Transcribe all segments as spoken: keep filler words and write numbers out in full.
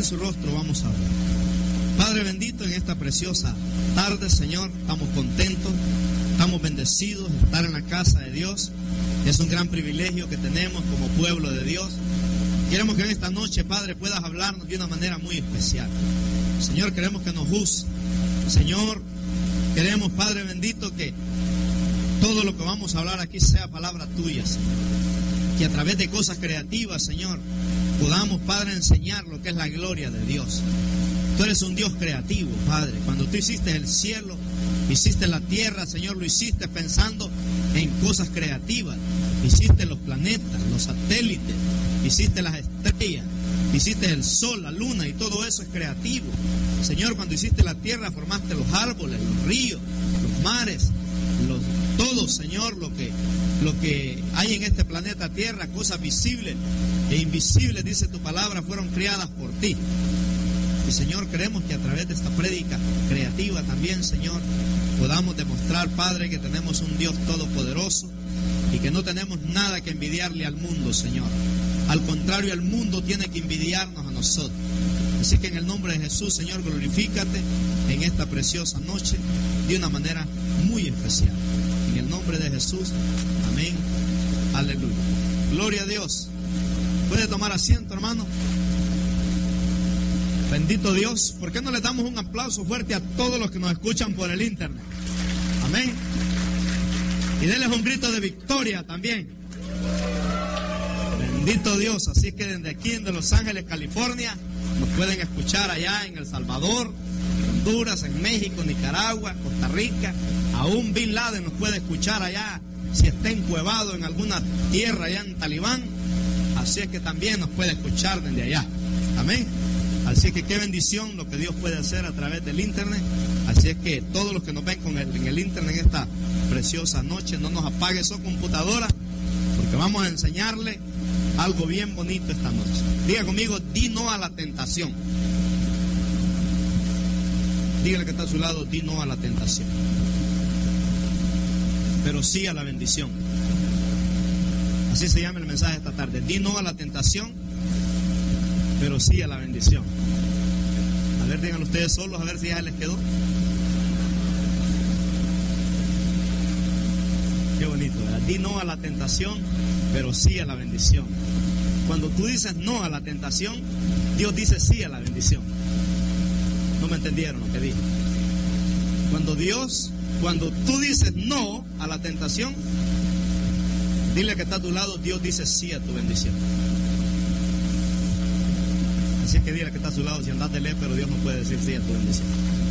Incline su rostro, vamos a orar. Padre bendito, en esta preciosa tarde, Señor, estamos contentos, estamos bendecidos de estar en la casa de Dios. Es un gran privilegio que tenemos como pueblo de Dios. Queremos que en esta noche, Padre, puedas hablarnos de una manera muy especial. Señor, queremos que nos use. Señor, queremos, Padre bendito, que todo lo que vamos a hablar aquí sea palabra tuya, Señor. Que a través de cosas creativas, Señor, podamos, Padre, enseñar lo que es la gloria de Dios. Tú eres un Dios creativo, Padre. Cuando tú hiciste el cielo, hiciste la tierra, Señor, lo hiciste pensando en cosas creativas. Hiciste los planetas, los satélites, hiciste las estrellas, hiciste el sol, la luna, y todo eso es creativo. Señor, cuando hiciste la tierra, formaste los árboles, los ríos, los mares, los, todo, Señor, lo que, lo que hay en este planeta Tierra, cosas visibles e invisibles, dice tu palabra, fueron creadas por ti. Y Señor, queremos que a través de esta prédica creativa también, Señor, podamos demostrar, Padre, que tenemos un Dios todopoderoso y que no tenemos nada que envidiarle al mundo, Señor. Al contrario, el mundo tiene que envidiarnos a nosotros. Así que en el nombre de Jesús, Señor, glorifícate en esta preciosa noche de una manera muy especial. En el nombre de Jesús, amén, aleluya. Gloria a Dios. ¿Puede tomar asiento, hermano? Bendito Dios. ¿Por qué no le damos un aplauso fuerte a todos los que nos escuchan por el internet? Amén. Y denles un grito de victoria también. Bendito Dios. Así que desde aquí, desde Los Ángeles, California, nos pueden escuchar allá en El Salvador, en Honduras, en México, Nicaragua, Costa Rica. Aún Bin Laden nos puede escuchar allá, si está encuevado en alguna tierra allá en Talibán. Así es que también nos puede escuchar desde allá. Amén. Así es que qué bendición lo que Dios puede hacer a través del internet. Así es que todos los que nos ven con el, en el internet en esta preciosa noche, no nos apague su computadora, porque vamos a enseñarle algo bien bonito esta noche. Diga conmigo, di no a la tentación. Dígale que está a su lado, di no a la tentación, pero sí a la bendición. Así se llama el mensaje esta tarde. Di no a la tentación, pero sí a la bendición. A ver, digan ustedes solos, a ver si ya les quedó. Qué bonito, ¿verdad? Di no a la tentación, pero sí a la bendición. Cuando tú dices no a la tentación, Dios dice sí a la bendición. No me entendieron lo que dije. Cuando Dios, cuando tú dices no a la tentación, dile que está a tu lado, Dios dice sí a tu bendición. Así es que dile que está a su lado, si andas de ley, pero Dios no puede decir sí a tu bendición.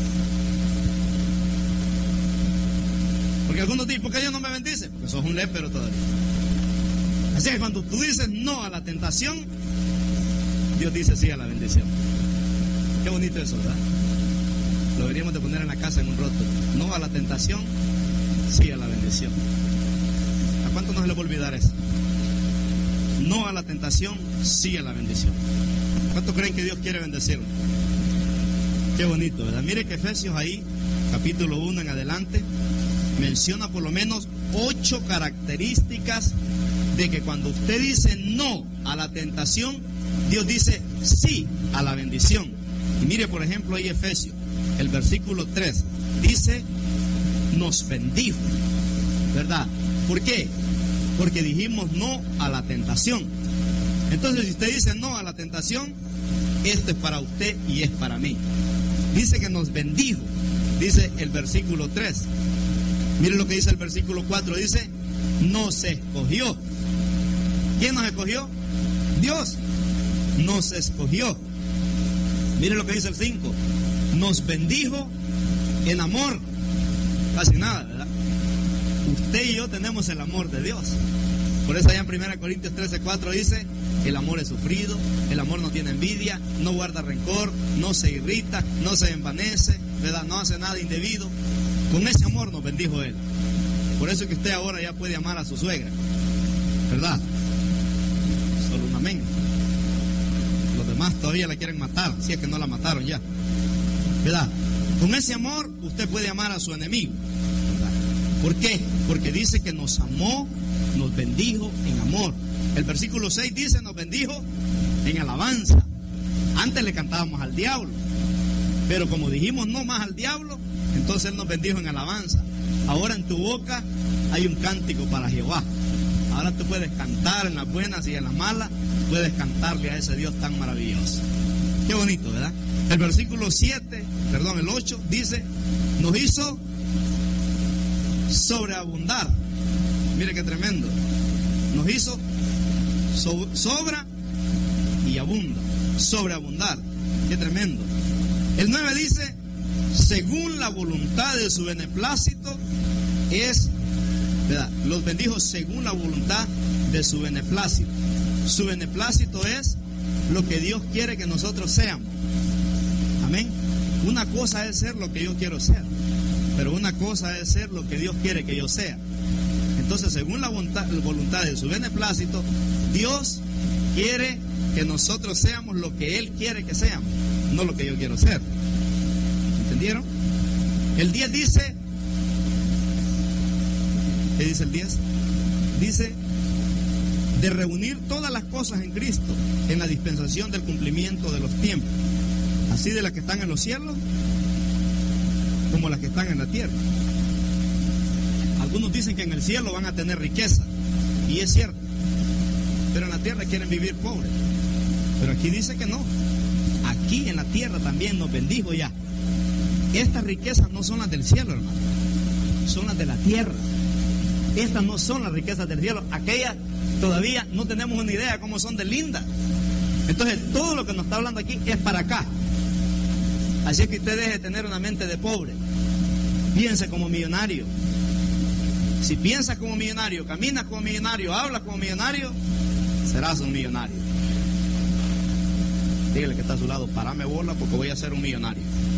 Porque algunos dicen, ¿por qué Dios no me bendice? Porque sos un lépero todavía. Así que cuando tú dices no a la tentación, Dios dice sí a la bendición. Qué bonito eso, ¿verdad? Lo deberíamos de poner en la casa en un rótulo. No a la tentación, sí a la bendición. ¿A cuánto no se le va a olvidar eso? No a la tentación, sí a la bendición. ¿Cuánto creen que Dios quiere bendecirnos? Qué bonito, ¿verdad? Mire que Efesios ahí, capítulo uno en adelante, menciona por lo menos ocho características de que cuando usted dice no a la tentación, Dios dice sí a la bendición. Y mire, por ejemplo, ahí Efesios, el versículo tres, dice, nos bendijo, ¿verdad? ¿Por qué? Porque dijimos no a la tentación. Entonces, si usted dice no a la tentación, esto es para usted y es para mí. Dice que nos bendijo, dice el versículo tres. Mire lo que dice el versículo cuatro, dice, nos escogió. ¿Quién nos escogió? Dios nos escogió. Mire lo que dice el cinco, nos bendijo en amor. Casi nada, ¿verdad? Usted y yo tenemos el amor de Dios. Por eso allá en primera Corintios trece, cuatro dice, el amor es sufrido, el amor no tiene envidia, no guarda rencor, no se irrita, no se envanece, ¿verdad? No hace nada indebido. Con ese amor nos bendijo Él. Por eso es que usted ahora ya puede amar a su suegra, ¿verdad? Solo un amén. Los demás todavía la quieren matar, si es que no la mataron ya, ¿verdad? Con ese amor usted puede amar a su enemigo, ¿verdad? ¿Por qué? Porque dice que nos amó, nos bendijo en amor. El versículo seis dice, nos bendijo en alabanza. Antes le cantábamos al diablo, pero como dijimos no más al diablo, entonces Él nos bendijo en alabanza. Ahora en tu boca hay un cántico para Jehová. Ahora tú puedes cantar en las buenas y en las malas, puedes cantarle a ese Dios tan maravilloso. Qué bonito, ¿verdad? El versículo siete, perdón, el ocho, dice, nos hizo sobreabundar. Mire qué tremendo. Nos hizo so, sobra y abunda. Sobreabundar. Qué tremendo. El nueve dice, según la voluntad de su beneplácito es, ¿verdad? Los bendijo según la voluntad de su beneplácito. Su beneplácito es lo que Dios quiere que nosotros seamos. Amén. Una cosa es ser lo que yo quiero ser, pero una cosa es ser lo que Dios quiere que yo sea. Entonces, según la voluntad, la voluntad de su beneplácito, Dios quiere que nosotros seamos lo que Él quiere que seamos, no lo que yo quiero ser. ¿Entendieron? El diez dice, ¿qué dice el diez? Dice, de reunir todas las cosas en Cristo en la dispensación del cumplimiento de los tiempos, así de las que están en los cielos como las que están en la tierra. Algunos dicen que en el cielo van a tener riqueza, y es cierto, pero en la tierra quieren vivir pobres. Pero aquí dice que no. Aquí en la tierra también nos bendijo ya. Estas riquezas no son las del cielo, hermano, son las de la tierra. Estas no son las riquezas del cielo. Aquellas todavía no tenemos una idea de cómo son de lindas. Entonces todo lo que nos está hablando aquí es para acá. Así que usted deje de tener una mente de pobre. Piense como millonario. Si piensas como millonario, caminas como millonario, hablas como millonario, serás un millonario. Dígale que está a su lado, parame bola porque voy a ser un millonario.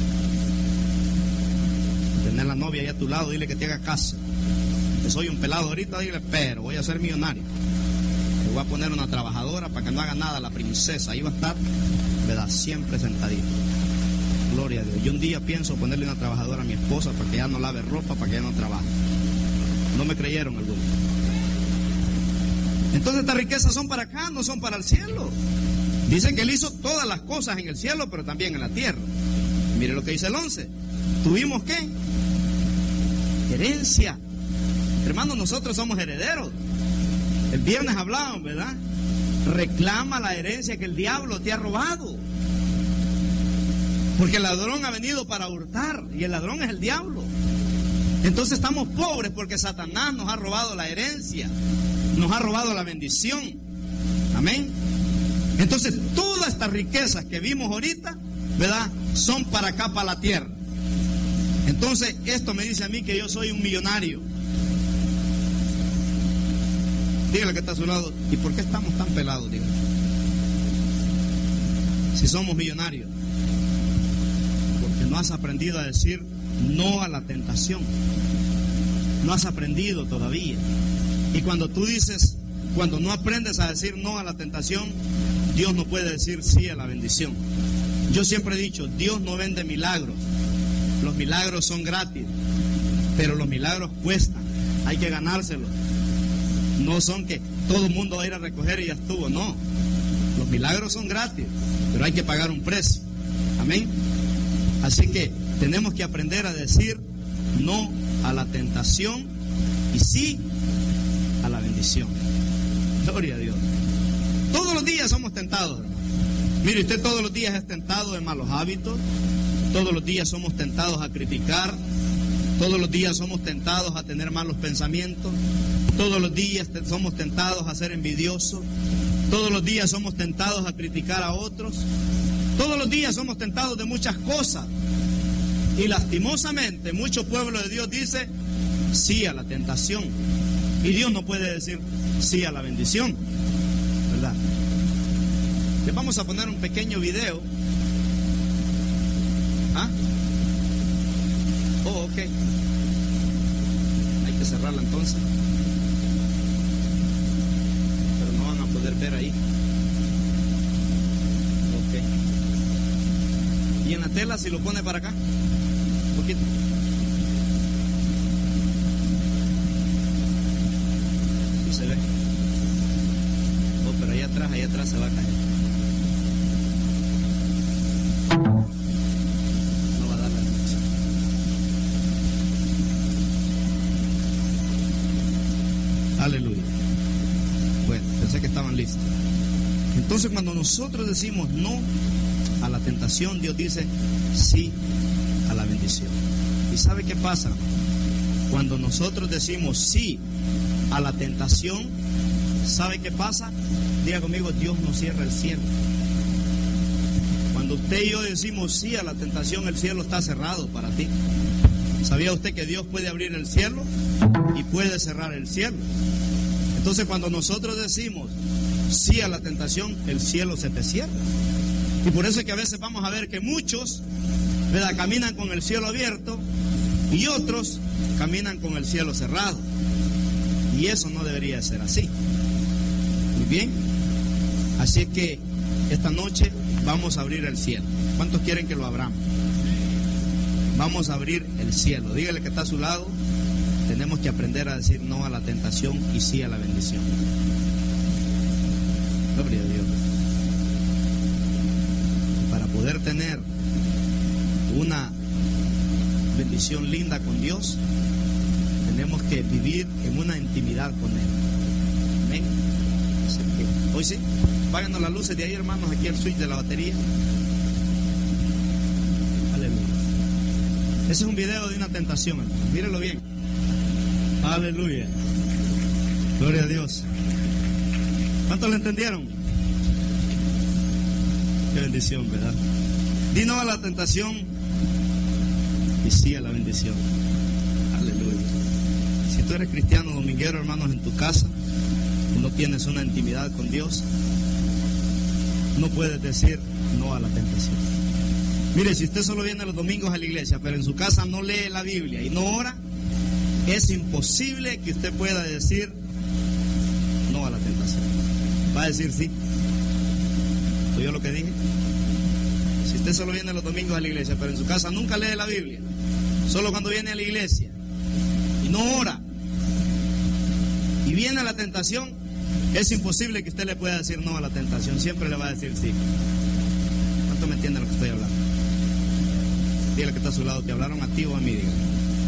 Tener la novia ahí a tu lado, dile que te haga caso. Que soy un pelado ahorita, dile, pero voy a ser millonario. Le voy a poner una trabajadora para que no haga nada, la princesa. Ahí va a estar, ¿verdad? Siempre sentadita. Gloria a Dios. Yo un día pienso ponerle una trabajadora a mi esposa para que ella no lave ropa, para que ella no trabaje. No me creyeron algunos. Entonces estas riquezas son para acá, no son para el cielo. Dicen que Él hizo todas las cosas en el cielo, pero también en la tierra. Mire lo que dice el once. ¿Tuvimos qué? Herencia. Hermanos, nosotros somos herederos. El viernes hablaban, ¿verdad? Reclama la herencia que el diablo te ha robado. Porque el ladrón ha venido para hurtar, y el ladrón es el diablo. Entonces estamos pobres porque Satanás nos ha robado la herencia, nos ha robado la bendición. Amén. Entonces todas estas riquezas que vimos ahorita, ¿verdad?, son para acá, para la tierra. Entonces esto me dice a mí que yo soy un millonario. Dígale que está a su lado, ¿y por qué estamos tan pelados? Dígale. Si somos millonarios, porque no has aprendido a decir no a la tentación. No has aprendido todavía. Y cuando tú dices, cuando no aprendes a decir no a la tentación, Dios no puede decir sí a la bendición. Yo siempre he dicho, Dios no vende milagros. Los milagros son gratis, pero los milagros cuestan. Hay que ganárselos. No son que todo el mundo va a ir a recoger y ya estuvo. No. Los milagros son gratis, pero hay que pagar un precio. Amén. Así que tenemos que aprender a decir no a la tentación y sí a la bendición. Gloria a Dios. Todos los días somos tentados, hermano. Mire, usted todos los días es tentado de malos hábitos. Todos los días somos tentados a criticar. Todos los días somos tentados a tener malos pensamientos. Todos los días te- somos tentados a ser envidiosos. Todos los días somos tentados a criticar a otros. Todos los días somos tentados de muchas cosas. Y lastimosamente mucho pueblo de Dios dice sí a la tentación. Y Dios no puede decir sí a la bendición, ¿verdad? Les vamos a poner un pequeño video. ¿Ah? Oh, ok. Hay que cerrarla entonces. Pero no van a poder ver ahí. Ok. Y en la tela, si lo pone para acá, un poquito. Sí se ve. Oh, pero ahí atrás, ahí atrás se va a caer. Cristo. Entonces, cuando nosotros decimos no a la tentación, Dios dice sí a la bendición. ¿Y sabe qué pasa? Cuando nosotros decimos sí a la tentación, ¿sabe qué pasa? Diga conmigo, Dios nos cierra el cielo. Cuando usted y yo decimos sí a la tentación, el cielo está cerrado para ti. ¿Sabía usted que Dios puede abrir el cielo y puede cerrar el cielo? Entonces, cuando nosotros decimos sí a la tentación, el cielo se te cierra. Y por eso es que a veces vamos a ver que muchos, ¿verdad?, caminan con el cielo abierto y otros caminan con el cielo cerrado. Y eso no debería ser así. Muy bien. Así es que esta noche vamos a abrir el cielo. ¿Cuántos quieren que lo abramos? Vamos a abrir el cielo. Dígale que está a su lado. Tenemos que aprender a decir no a la tentación y sí a la bendición. Gloria a Dios. Para poder tener una bendición linda con Dios, tenemos que vivir en una intimidad con Él. Amén. Así que, hoy sí, apáganos las luces de ahí, hermanos, aquí el switch de la batería. Aleluya. Ese es un video de una tentación, hermano. Mírenlo bien. Aleluya. Gloria a Dios. ¿Cuántos lo entendieron? Qué bendición, ¿verdad? Di no a la tentación y sí a la bendición. Aleluya. Si tú eres cristiano dominguero, hermanos, en tu casa, tú no tienes una intimidad con Dios, no puedes decir no a la tentación. Mire, si usted solo viene los domingos a la iglesia, pero en su casa no lee la Biblia y no ora, es imposible que usted pueda decir no a la tentación. Va a decir sí. ¿Oyó lo que dije? Si usted solo viene los domingos a la iglesia, pero en su casa nunca lee la Biblia, solo cuando viene a la iglesia y no ora y viene a la tentación, es imposible que usted le pueda decir no a la tentación. Siempre le va a decir sí. ¿Cuánto me entiende lo que estoy hablando? Dígale que está a su lado, ¿te hablaron a ti o a mí? Dígale.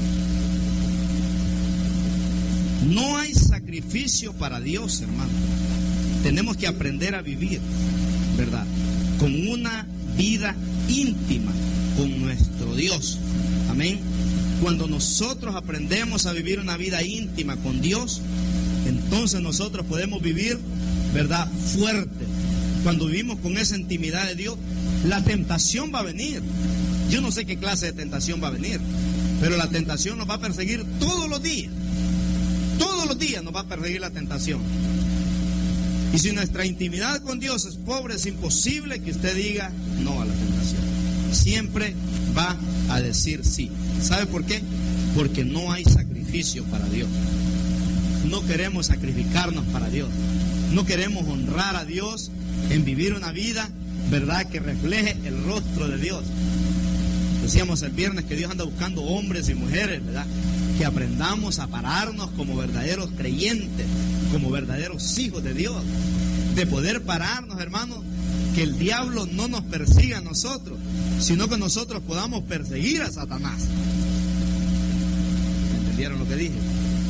No hay sacrificio para Dios, hermano. Tenemos que aprender a vivir, ¿verdad?, con una vida íntima con nuestro Dios. Amén. Cuando nosotros aprendemos a vivir una vida íntima con Dios, entonces nosotros podemos vivir, ¿verdad?, fuerte. Cuando vivimos con esa intimidad de Dios, la tentación va a venir. Yo no sé qué clase de tentación va a venir, pero la tentación nos va a perseguir todos los días. Todos los días nos va a perseguir la tentación. Y si nuestra intimidad con Dios es pobre, es imposible que usted diga no a la tentación. Siempre va a decir sí. ¿Sabe por qué? Porque no hay sacrificio para Dios. No queremos sacrificarnos para Dios. No queremos honrar a Dios en vivir una vida, ¿verdad?, que refleje el rostro de Dios. Decíamos el viernes que Dios anda buscando hombres y mujeres, ¿verdad?, que aprendamos a pararnos como verdaderos creyentes, como verdaderos hijos de Dios, de poder pararnos, hermanos, que el diablo no nos persiga a nosotros, sino que nosotros podamos perseguir a Satanás. ¿Entendieron lo que dije?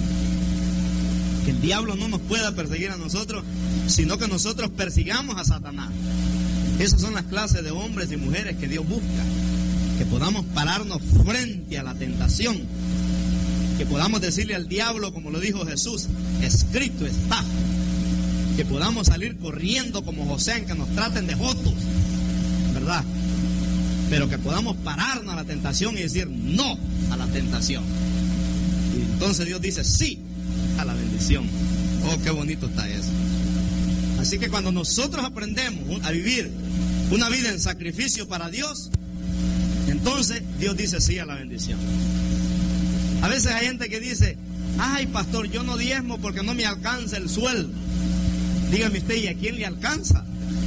Que el diablo no nos pueda perseguir a nosotros, sino que nosotros persigamos a Satanás. Esas son las clases de hombres y mujeres que Dios busca, que podamos pararnos frente a la tentación, que podamos decirle al diablo, como lo dijo Jesús, escrito está. Que podamos salir corriendo como José, en que nos traten de jotos, ¿verdad? Pero que podamos pararnos a la tentación y decir no a la tentación. Y entonces Dios dice sí a la bendición. Oh, qué bonito está eso. Así que cuando nosotros aprendemos a vivir una vida en sacrificio para Dios, entonces Dios dice sí a la bendición. A veces hay gente que dice, ay, pastor, yo no diezmo porque no me alcanza el sueldo. Dígame usted, ¿y a quién le alcanza?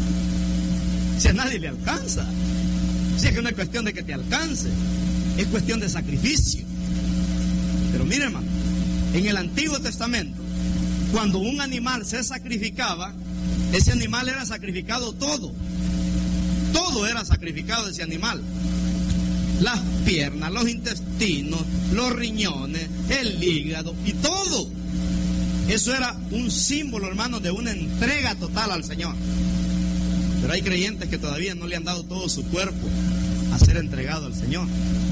Si a nadie le alcanza. Si es que no es cuestión de que te alcance, es cuestión de sacrificio. Pero mire, hermano, en el Antiguo Testamento, cuando un animal se sacrificaba, ese animal era sacrificado todo. Todo era sacrificado de ese animal. Las piernas, los intestinos, los riñones, el hígado y todo Eso era un símbolo, hermanos, de una entrega total al Señor. Pero hay creyentes que todavía no le han dado todo su cuerpo a ser entregado al Señor.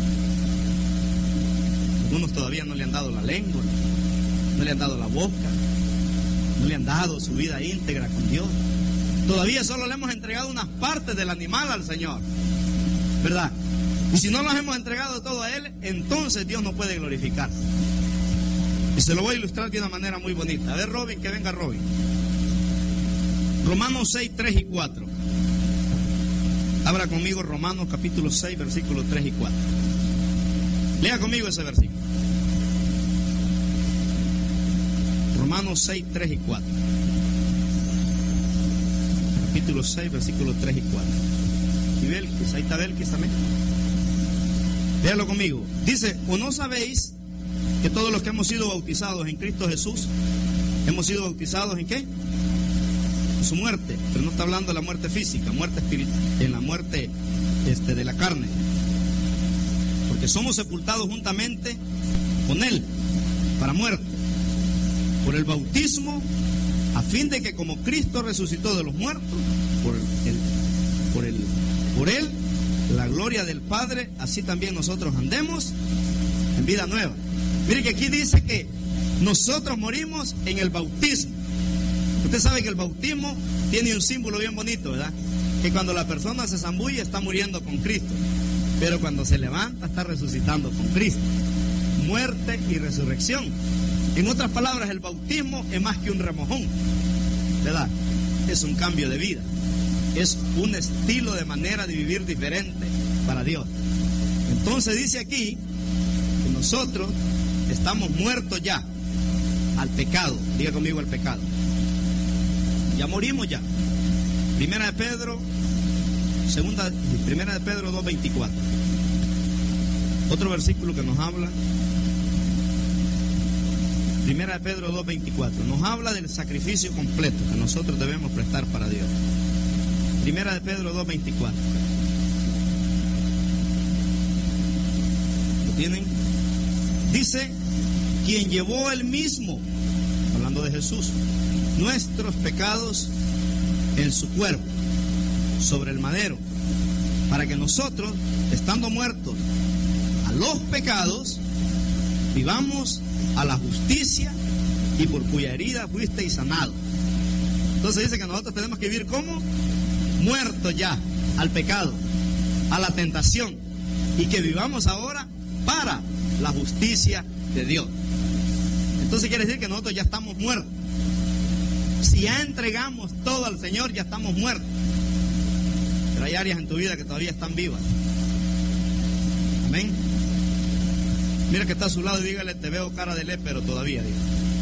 Algunos todavía no le han dado la lengua, no le han dado la boca, no le han dado su vida íntegra con Dios. Todavía solo le hemos entregado unas partes del animal al Señor, ¿verdad? Y si no los hemos entregado todo a Él, entonces Dios no puede glorificarse. Y se lo voy a ilustrar de una manera muy bonita. A ver, Robin, que venga Robin. Romanos seis, tres y cuatro. Abra conmigo Romanos capítulo seis, versículos tres y cuatro. Lea conmigo ese versículo. Romanos seis, tres y cuatro. Capítulo seis, versículos tres y cuatro. Y Belkis, ahí está Belkis también. Léalo conmigo. Dice, ¿o no sabéis que todos los que hemos sido bautizados en Cristo Jesús, hemos sido bautizados en qué? En su muerte. Pero no está hablando de la muerte física, muerte espiritual, en la muerte este, de la carne. Porque somos sepultados juntamente con Él para muerte, por el bautismo, a fin de que como Cristo resucitó de los muertos, por el, por el, por Él, la gloria del Padre, así también nosotros andemos en vida nueva. Mire que aquí dice que nosotros morimos en el bautismo. Usted sabe que el bautismo tiene un símbolo bien bonito, ¿verdad? Que cuando la persona se zambulle está muriendo con Cristo, pero cuando se levanta está resucitando con Cristo. Muerte y resurrección. En otras palabras, el bautismo es más que un remojón, ¿verdad? Es un cambio de vida. Es un estilo de manera de vivir diferente para Dios. Entonces dice aquí que nosotros estamos muertos ya al pecado. Diga conmigo al pecado. Ya morimos ya. Primera de Pedro, segunda, primera de Pedro dos veinticuatro. Otro versículo que nos habla. Primera de Pedro dos veinticuatro. Nos habla del sacrificio completo que nosotros debemos prestar para Dios. Primera de Pedro dos veinticuatro. ¿Lo tienen? Dice, quien llevó él mismo, hablando de Jesús, nuestros pecados en su cuerpo, sobre el madero, para que nosotros, estando muertos a los pecados, vivamos a la justicia, y por cuya herida fuisteis sanados. Entonces dice que nosotros tenemos que vivir como muertos ya al pecado, a la tentación, y que vivamos ahora para la justicia de Dios. Entonces quiere decir que nosotros ya estamos muertos. Si ya entregamos todo al Señor, ya estamos muertos. Pero hay áreas en tu vida que todavía están vivas. Amén. Mira que está a su lado y dígale, te veo cara de lépero todavía. Diga.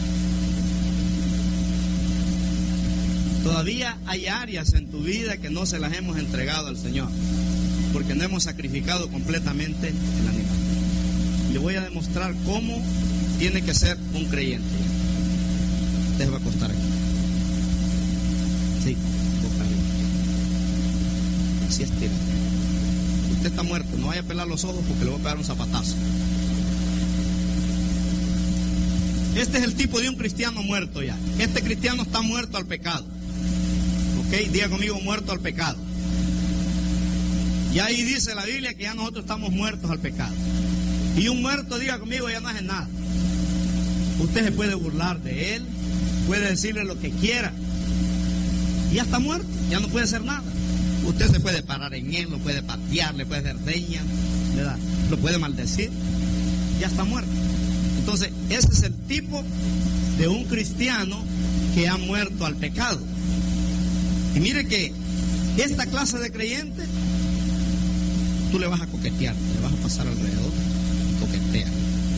Todavía hay áreas en tu vida que no se las hemos entregado al Señor, porque no hemos sacrificado completamente el animal. Le voy a demostrar cómo tiene que ser un creyente. Usted va a acostar aquí. Sí, boca arriba. Así estira. Usted está muerto, no vaya a pelar los ojos porque le voy a pegar un zapatazo. Este es el tipo de un cristiano muerto ya. Este cristiano está muerto al pecado. Ok, diga conmigo, muerto al pecado. Y ahí dice la Biblia que ya nosotros estamos muertos al pecado. Y un muerto, diga conmigo, ya no hace nada. Usted se puede burlar de él, puede decirle lo que quiera. Y ya está muerto, ya no puede hacer nada. Usted se puede parar en él, lo puede patear, le puede hacer leña, ¿verdad? Lo puede maldecir. Ya está muerto. Entonces, ese es el tipo de un cristiano que ha muerto al pecado. Y mire que esta clase de creyente, tú le vas a coquetear, le vas a pasar alrededor, coquetea.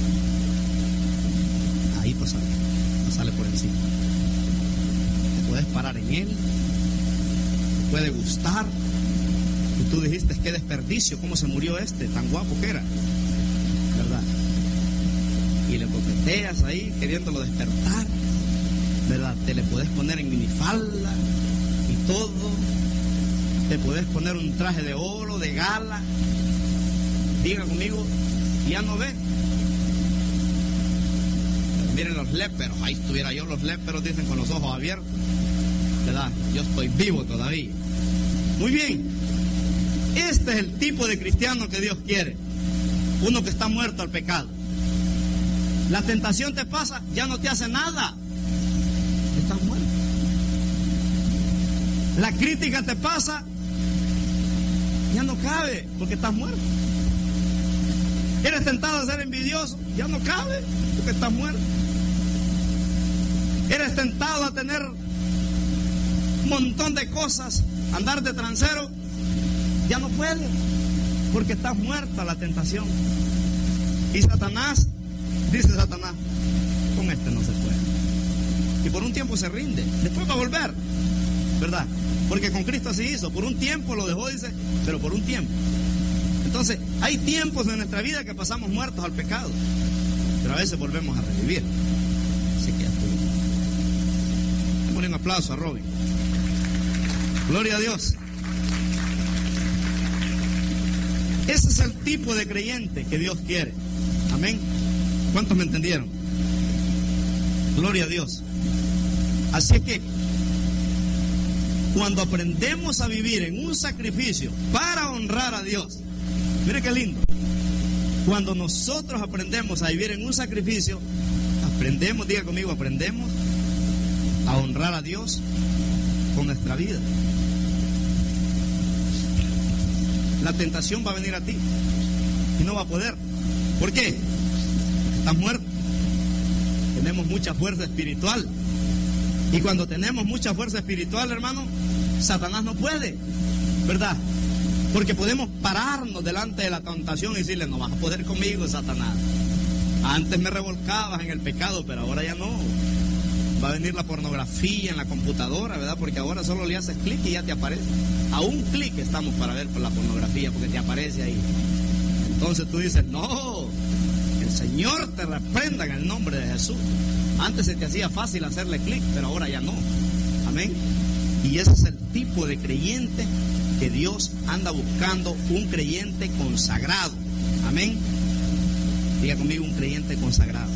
Ahí pasarle, pasarle por encima. Te puedes parar en él, te puede gustar. Y tú dijiste, qué desperdicio, cómo se murió este, tan guapo que era, ¿verdad? Y le coqueteas ahí, queriéndolo despertar, ¿verdad? Te le puedes poner en minifalda y todo. Te puedes poner un traje de oro, de gala. Diga conmigo, ya no ve. Miren los léperos, ahí estuviera yo, los léperos dicen con los ojos abiertos, ¿verdad? Yo estoy vivo todavía. Muy bien, este es el tipo de cristiano que Dios quiere, uno que está muerto al pecado. La tentación te pasa, ya no te hace nada, estás muerto. La crítica te pasa, ya no cabe, porque estás muerto. Eres tentado a ser envidioso, ya no cabe, porque estás muerto. Eres tentado a tener un montón de cosas, andar de transero, ya no puedes, porque estás muerta la tentación. Y Satanás, dice Satanás, con este no se puede. Y por un tiempo se rinde, después va a volver, ¿verdad? Porque con Cristo así hizo, por un tiempo lo dejó, dice, pero por un tiempo. Entonces, hay tiempos en nuestra vida que pasamos muertos al pecado, pero a veces volvemos a revivir. Así que ya estuvo. Démosle un aplauso a Robin. Gloria a Dios. Ese es el tipo de creyente que Dios quiere. Amén. ¿Cuántos me entendieron? Gloria a Dios. Así es que cuando aprendemos a vivir en un sacrificio para honrar a Dios, mire qué lindo. Cuando nosotros aprendemos a vivir en un sacrificio, aprendemos, diga conmigo, aprendemos a honrar a Dios con nuestra vida. La tentación va a venir a ti y no va a poder. ¿Por qué? Porque estás muerto. Tenemos mucha fuerza espiritual. Y cuando tenemos mucha fuerza espiritual, hermano, Satanás no puede, ¿verdad? Porque podemos pararnos delante de la tentación y decirle, no vas a poder conmigo, Satanás. Antes me revolcabas en el pecado, pero ahora ya no. Va a venir la pornografía en la computadora, ¿verdad? Porque ahora solo le haces clic y ya te aparece. A un clic estamos para ver por la pornografía, porque te aparece ahí. Entonces tú dices, no, el Señor te reprenda en el nombre de Jesús. Antes se te hacía fácil hacerle clic, pero ahora ya no. Amén. Y ese es el tipo de creyente que Dios anda buscando, un creyente consagrado. Amén. Diga conmigo, un creyente consagrado.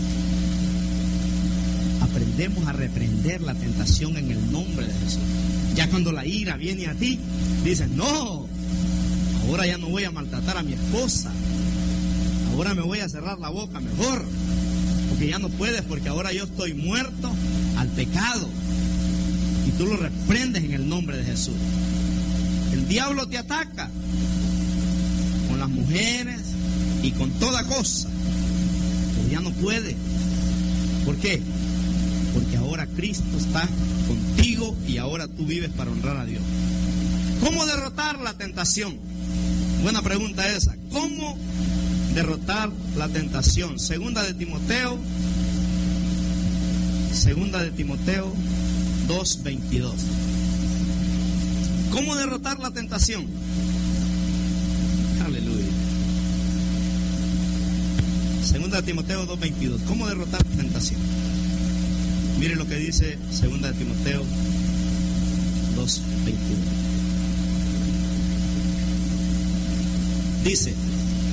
Aprendemos a reprender la tentación en el nombre de Jesús. Ya cuando la ira viene a ti, dices, no, ahora ya no voy a maltratar a mi esposa, ahora me voy a cerrar la boca mejor, porque ya no puedes, porque ahora yo estoy muerto al pecado. Y tú lo reprendes en el nombre de Jesús. El diablo te ataca con las mujeres y con toda cosa, pero ya no puede. ¿Por qué? Porque ahora Cristo está contigo y ahora tú vives para honrar a Dios. ¿Cómo derrotar la tentación? Buena pregunta esa. ¿Cómo derrotar la tentación? Segunda de Timoteo, segunda de Timoteo dos veintidós. ¿Cómo derrotar la tentación? Aleluya. Segunda de Timoteo dos veintidós. ¿Cómo derrotar la tentación? Mire lo que dice segunda de Timoteo dos veintidós. Dice,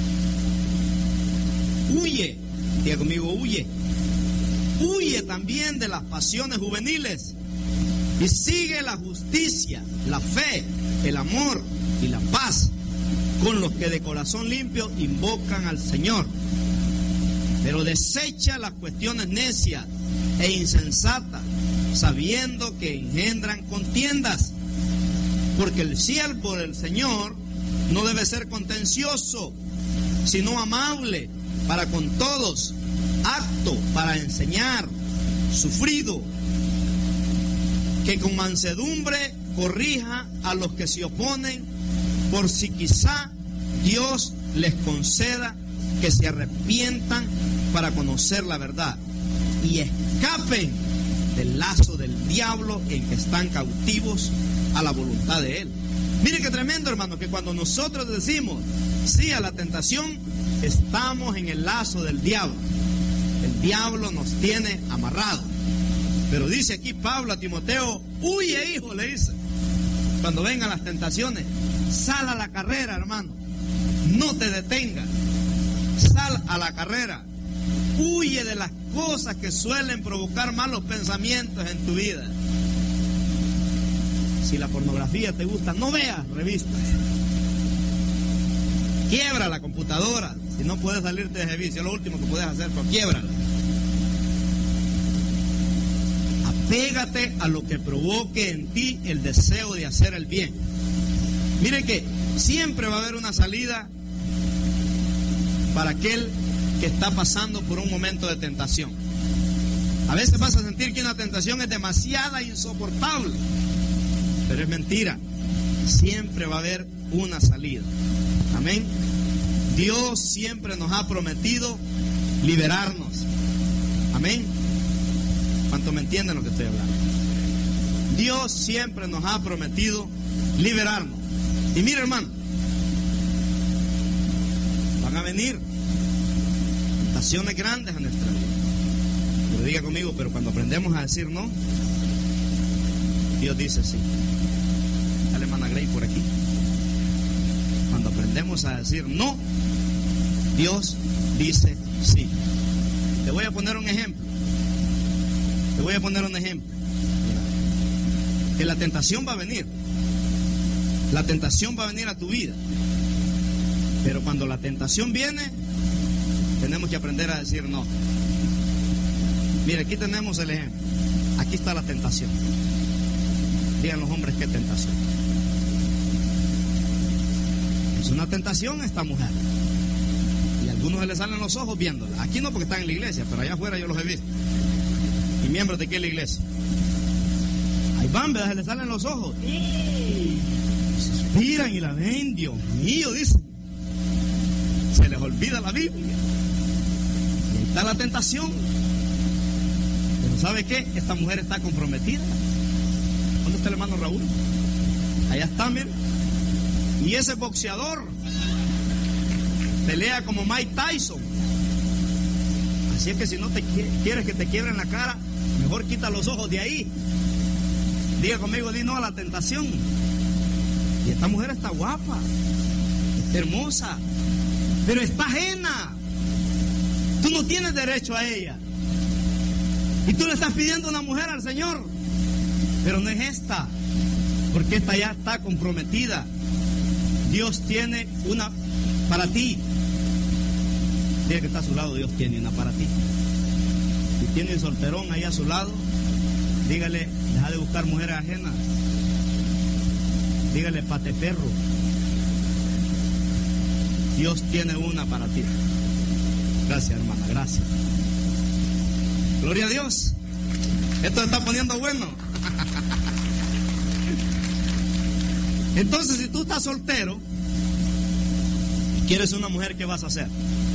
huye, diga conmigo, huye. Huye también de las pasiones juveniles y sigue la justicia, la fe, el amor y la paz con los que de corazón limpio invocan al Señor. Pero desecha las cuestiones necias e insensatas, sabiendo que engendran contiendas, porque el siervo del Señor no debe ser contencioso, sino amable para con todos, apto para enseñar, sufrido, que con mansedumbre corrija a los que se oponen, por si quizá Dios les conceda que se arrepientan para conocer la verdad y escapen del lazo del diablo en que están cautivos a la voluntad de él. Mire qué tremendo, hermano, que cuando nosotros decimos sí a la tentación, estamos en el lazo del diablo. El diablo nos tiene amarrados. Pero dice aquí Pablo a Timoteo, huye, hijo, le dice. Cuando vengan las tentaciones, sal a la carrera, hermano. No te detengas. Sal a la carrera. Huye de las cosas que suelen provocar malos pensamientos en tu vida. Si la pornografía te gusta, no veas revistas. Quiebra la computadora. Si no puedes salirte de ese vicio, es lo último que puedes hacer, pero quiébrala. Apégate a lo que provoque en ti el deseo de hacer el bien. Mire que siempre va a haber una salida para aquel que está pasando por un momento de tentación. A veces vas a sentir que una tentación es demasiada, insoportable, pero es mentira. Siempre va a haber una salida. Amén. Dios siempre nos ha prometido liberarnos. Amén. ¿Cuánto me entienden lo que estoy hablando? Dios siempre nos ha prometido liberarnos. Y mire, hermano, van a venir tentaciones grandes a nuestra vida. Pero diga conmigo, pero cuando aprendemos a decir no, Dios dice sí. Dale, hermana Grey, por aquí. Cuando aprendemos a decir no, Dios dice sí. Te voy a poner un ejemplo. Te voy a poner un ejemplo. Que la tentación va a venir. La tentación va a venir a tu vida. Pero cuando la tentación viene, tenemos que aprender a decir no. Mire, aquí tenemos el ejemplo. Aquí está la tentación. Digan los hombres, ¿qué tentación? Es una tentación esta mujer. Y a algunos se les salen los ojos viéndola. Aquí no porque están en la iglesia, pero allá afuera yo los he visto. Y miembros de qué es la iglesia. Ahí van, ¿verdad? Se les salen los ojos. Suspiran y la ven, Dios mío, dicen. Se les olvida la Biblia. Y ahí está la tentación. Pero ¿sabe qué? Esta mujer está comprometida. ¿Dónde está el hermano Raúl? Allá está, mire. Y ese boxeador pelea como Mike Tyson. Así es que si no te quieres que te quiebren la cara, mejor quita los ojos de ahí. Diga conmigo, di no a la tentación. Y esta mujer está guapa, está hermosa, pero está ajena. Tú no tienes derecho a ella. Y tú le estás pidiendo una mujer al Señor, pero no es esta, porque esta ya está comprometida. Dios tiene una para ti. Diga que está a su lado, Dios tiene una para ti. Si tiene el solterón ahí a su lado, dígale, deja de buscar mujeres ajenas. Dígale, pate perro. Dios tiene una para ti. Gracias, hermana, gracias. Gloria a Dios. Esto se está poniendo bueno. Entonces, si tú estás soltero y quieres una mujer, ¿qué vas a hacer?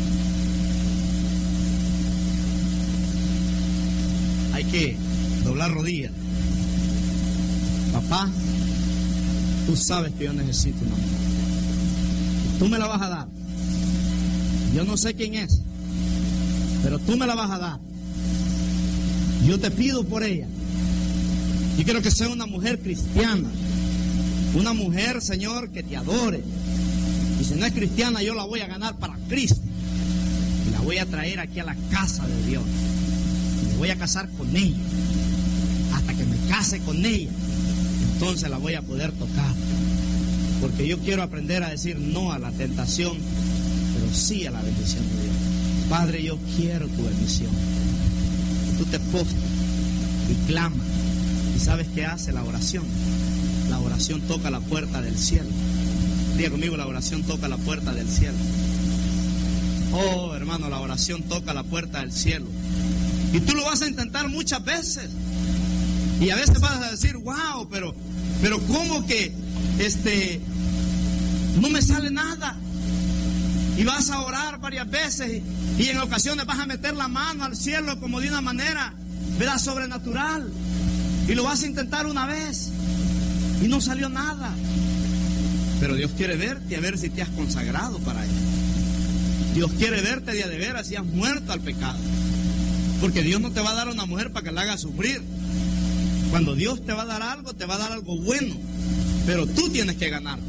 Hay que doblar rodillas. Papá, tú sabes que yo necesito una mujer. Tú me la vas a dar. Yo no sé quién es, pero tú me la vas a dar. Yo te pido por ella. Yo quiero que sea una mujer cristiana. Una mujer, Señor, que te adore. Y si no es cristiana, yo la voy a ganar para Cristo. Y la voy a traer aquí a la casa de Dios. Y me voy a casar con ella. Hasta que me case con ella, entonces la voy a poder tocar. Porque yo quiero aprender a decir no a la tentación, pero sí a la bendición de Dios. Padre, yo quiero tu bendición. Tú te postras y clamas. ¿Y sabes qué hace la oración? La oración toca la puerta del cielo. Diga conmigo, la oración toca la puerta del cielo. Oh, hermano, la oración toca la puerta del cielo. Y tú lo vas a intentar muchas veces. Y a veces vas a decir, wow, pero, pero ¿cómo que este, no me sale nada? Y vas a orar varias veces y, y en ocasiones vas a meter la mano al cielo como de una manera, ¿verdad?, sobrenatural. Y lo vas a intentar una vez y no salió nada. Pero Dios quiere verte a ver si te has consagrado para Él. Dios quiere verte de a de veras si has muerto al pecado. Porque Dios no te va a dar una mujer para que la haga sufrir. Cuando Dios te va a dar algo, te va a dar algo bueno. Pero tú tienes que ganarte.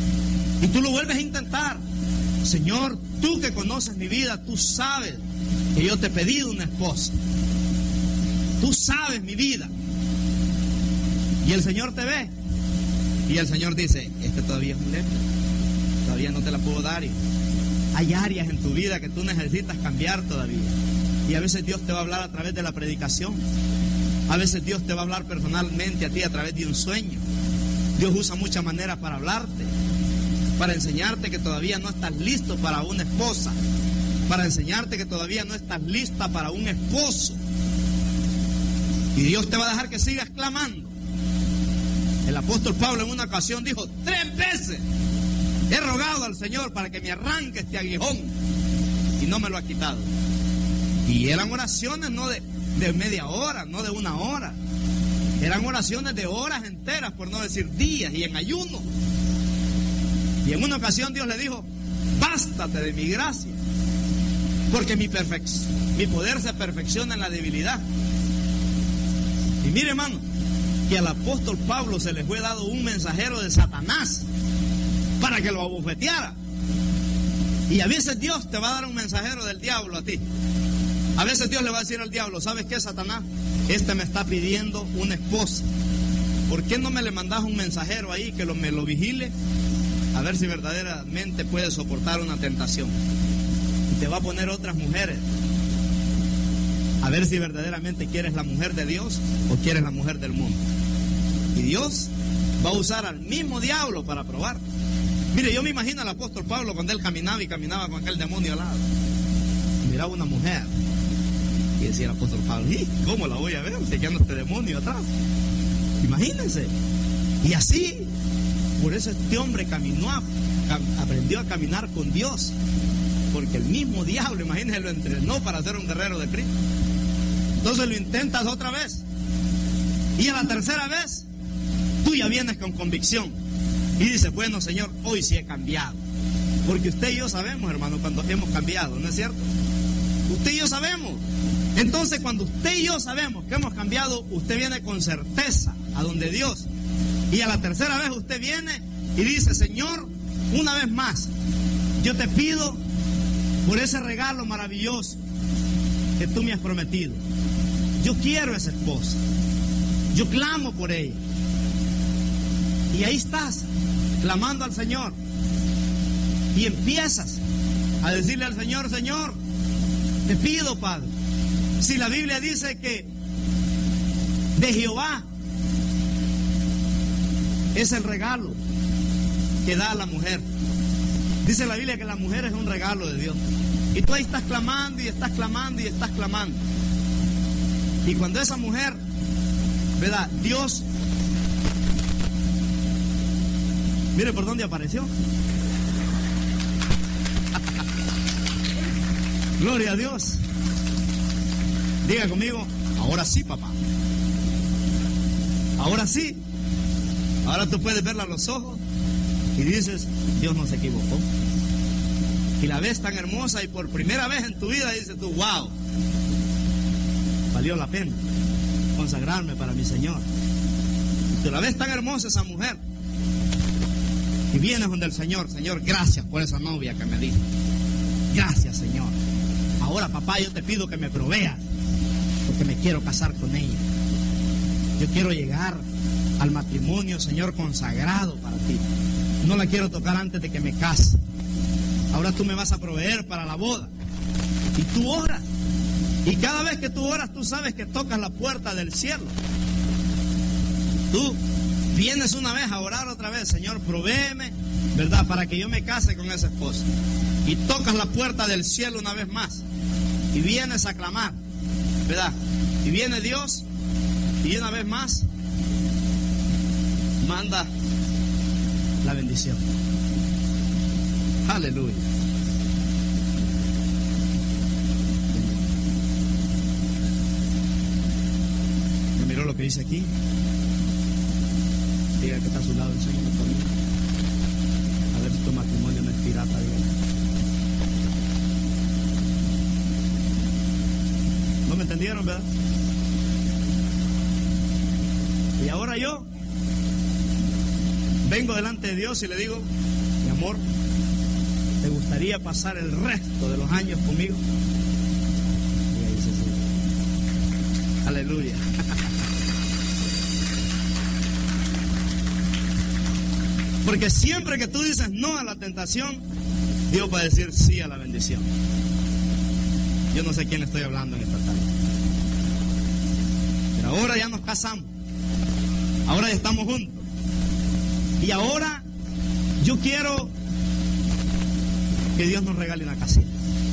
Y tú lo vuelves a intentar. Señor, tú que conoces mi vida, tú sabes que yo te he pedido una esposa. Tú sabes mi vida. Y el Señor te ve. Y el Señor dice, este todavía es un lepra. Todavía no te la puedo dar. Hay áreas en tu vida que tú necesitas cambiar todavía. Y a veces Dios te va a hablar a través de la predicación. A veces Dios te va a hablar personalmente a ti a través de un sueño. Dios usa muchas maneras para hablarte, para enseñarte que todavía no estás listo para una esposa, para enseñarte que todavía no estás lista para un esposo. Y Dios te va a dejar que sigas clamando. El apóstol Pablo en una ocasión dijo, tres veces he rogado al Señor para que me arranque este aguijón, y no me lo ha quitado. Y eran oraciones no de, de media hora, no de una hora. Eran oraciones de horas enteras, por no decir días, y en ayuno. Y en una ocasión Dios le dijo, bástate de mi gracia, porque mi, perfec- mi poder se perfecciona en la debilidad. Y mire, hermano, que al apóstol Pablo se le fue dado un mensajero de Satanás para que lo abofeteara. Y a veces Dios te va a dar un mensajero del diablo a ti. A veces Dios le va a decir al diablo, ¿sabes qué, Satanás? Este me está pidiendo una esposa. ¿Por qué no me le mandas un mensajero ahí que lo, me lo vigile? A ver si verdaderamente puede soportar una tentación. Y te va a poner otras mujeres. A ver si verdaderamente quieres la mujer de Dios o quieres la mujer del mundo. Y Dios va a usar al mismo diablo para probar. Mire, yo me imagino al apóstol Pablo cuando él caminaba y caminaba con aquel demonio al lado. Miraba una mujer y decía el apóstol Pablo, ¿y cómo la voy a ver? Si aquí anda este demonio atrás. Imagínense. Y así, por eso este hombre caminó, a, aprendió a caminar con Dios. Porque el mismo diablo, imagínense, lo entrenó para ser un guerrero de Cristo. Entonces lo intentas otra vez. Y a la tercera vez, tú ya vienes con convicción. Y dices, bueno, Señor, hoy sí he cambiado. Porque usted y yo sabemos, hermano, cuando hemos cambiado, ¿no es cierto? Usted y yo sabemos. Entonces, cuando usted y yo sabemos que hemos cambiado, usted viene con certeza a donde Dios. Y a la tercera vez usted viene y dice, Señor, una vez más, yo te pido por ese regalo maravilloso que tú me has prometido. Yo quiero esa esposa. Yo clamo por ella. Y ahí estás, clamando al Señor. Y empiezas a decirle al Señor, Señor, te pido, Padre. Si la Biblia dice que de Jehová es el regalo que da a la mujer. Dice la Biblia que la mujer es un regalo de Dios. Y tú ahí estás clamando y estás clamando y estás clamando. Y cuando esa mujer, ¿verdad? Dios, mire por dónde apareció. Gloria a Dios. Diga conmigo, ahora sí, papá. Ahora sí. Ahora tú puedes verla a los ojos y dices, Dios no se equivocó. Y la ves tan hermosa y por primera vez en tu vida dices tú, wow, valió la pena consagrarme para mi Señor. Y tú la ves tan hermosa esa mujer y vienes donde el Señor, Señor, gracias por esa novia que me diste. Gracias, Señor. Ahora, papá, yo te pido que me proveas, porque me quiero casar con ella. Yo quiero llegar al matrimonio, Señor, consagrado para ti. No la quiero tocar antes de que me case. Ahora tú me vas a proveer para la boda. Y tú oras. Y cada vez que tú oras, tú sabes que tocas la puerta del cielo. Tú vienes una vez a orar otra vez, Señor, provéeme, ¿verdad? Para que yo me case con esa esposa. Y tocas la puerta del cielo una vez más. Y vienes a clamar, ¿verdad? Y viene Dios y una vez más manda la bendición. Aleluya. ¿Me miró lo que dice aquí? Diga que está a su lado, enséñame conmigo. A ver si tu matrimonio no es pirata, dígame. ¿No me entendieron, verdad? Y ahora yo vengo delante de Dios y le digo, mi amor, ¿te gustaría pasar el resto de los años conmigo? dice sí. Aleluya. Porque siempre que tú dices no a la tentación, Dios va a decir sí a la bendición. Yo no sé quién le estoy hablando en esta tarde. Pero ahora ya nos casamos. Ahora ya estamos juntos. Y ahora yo quiero que Dios nos regale una casita.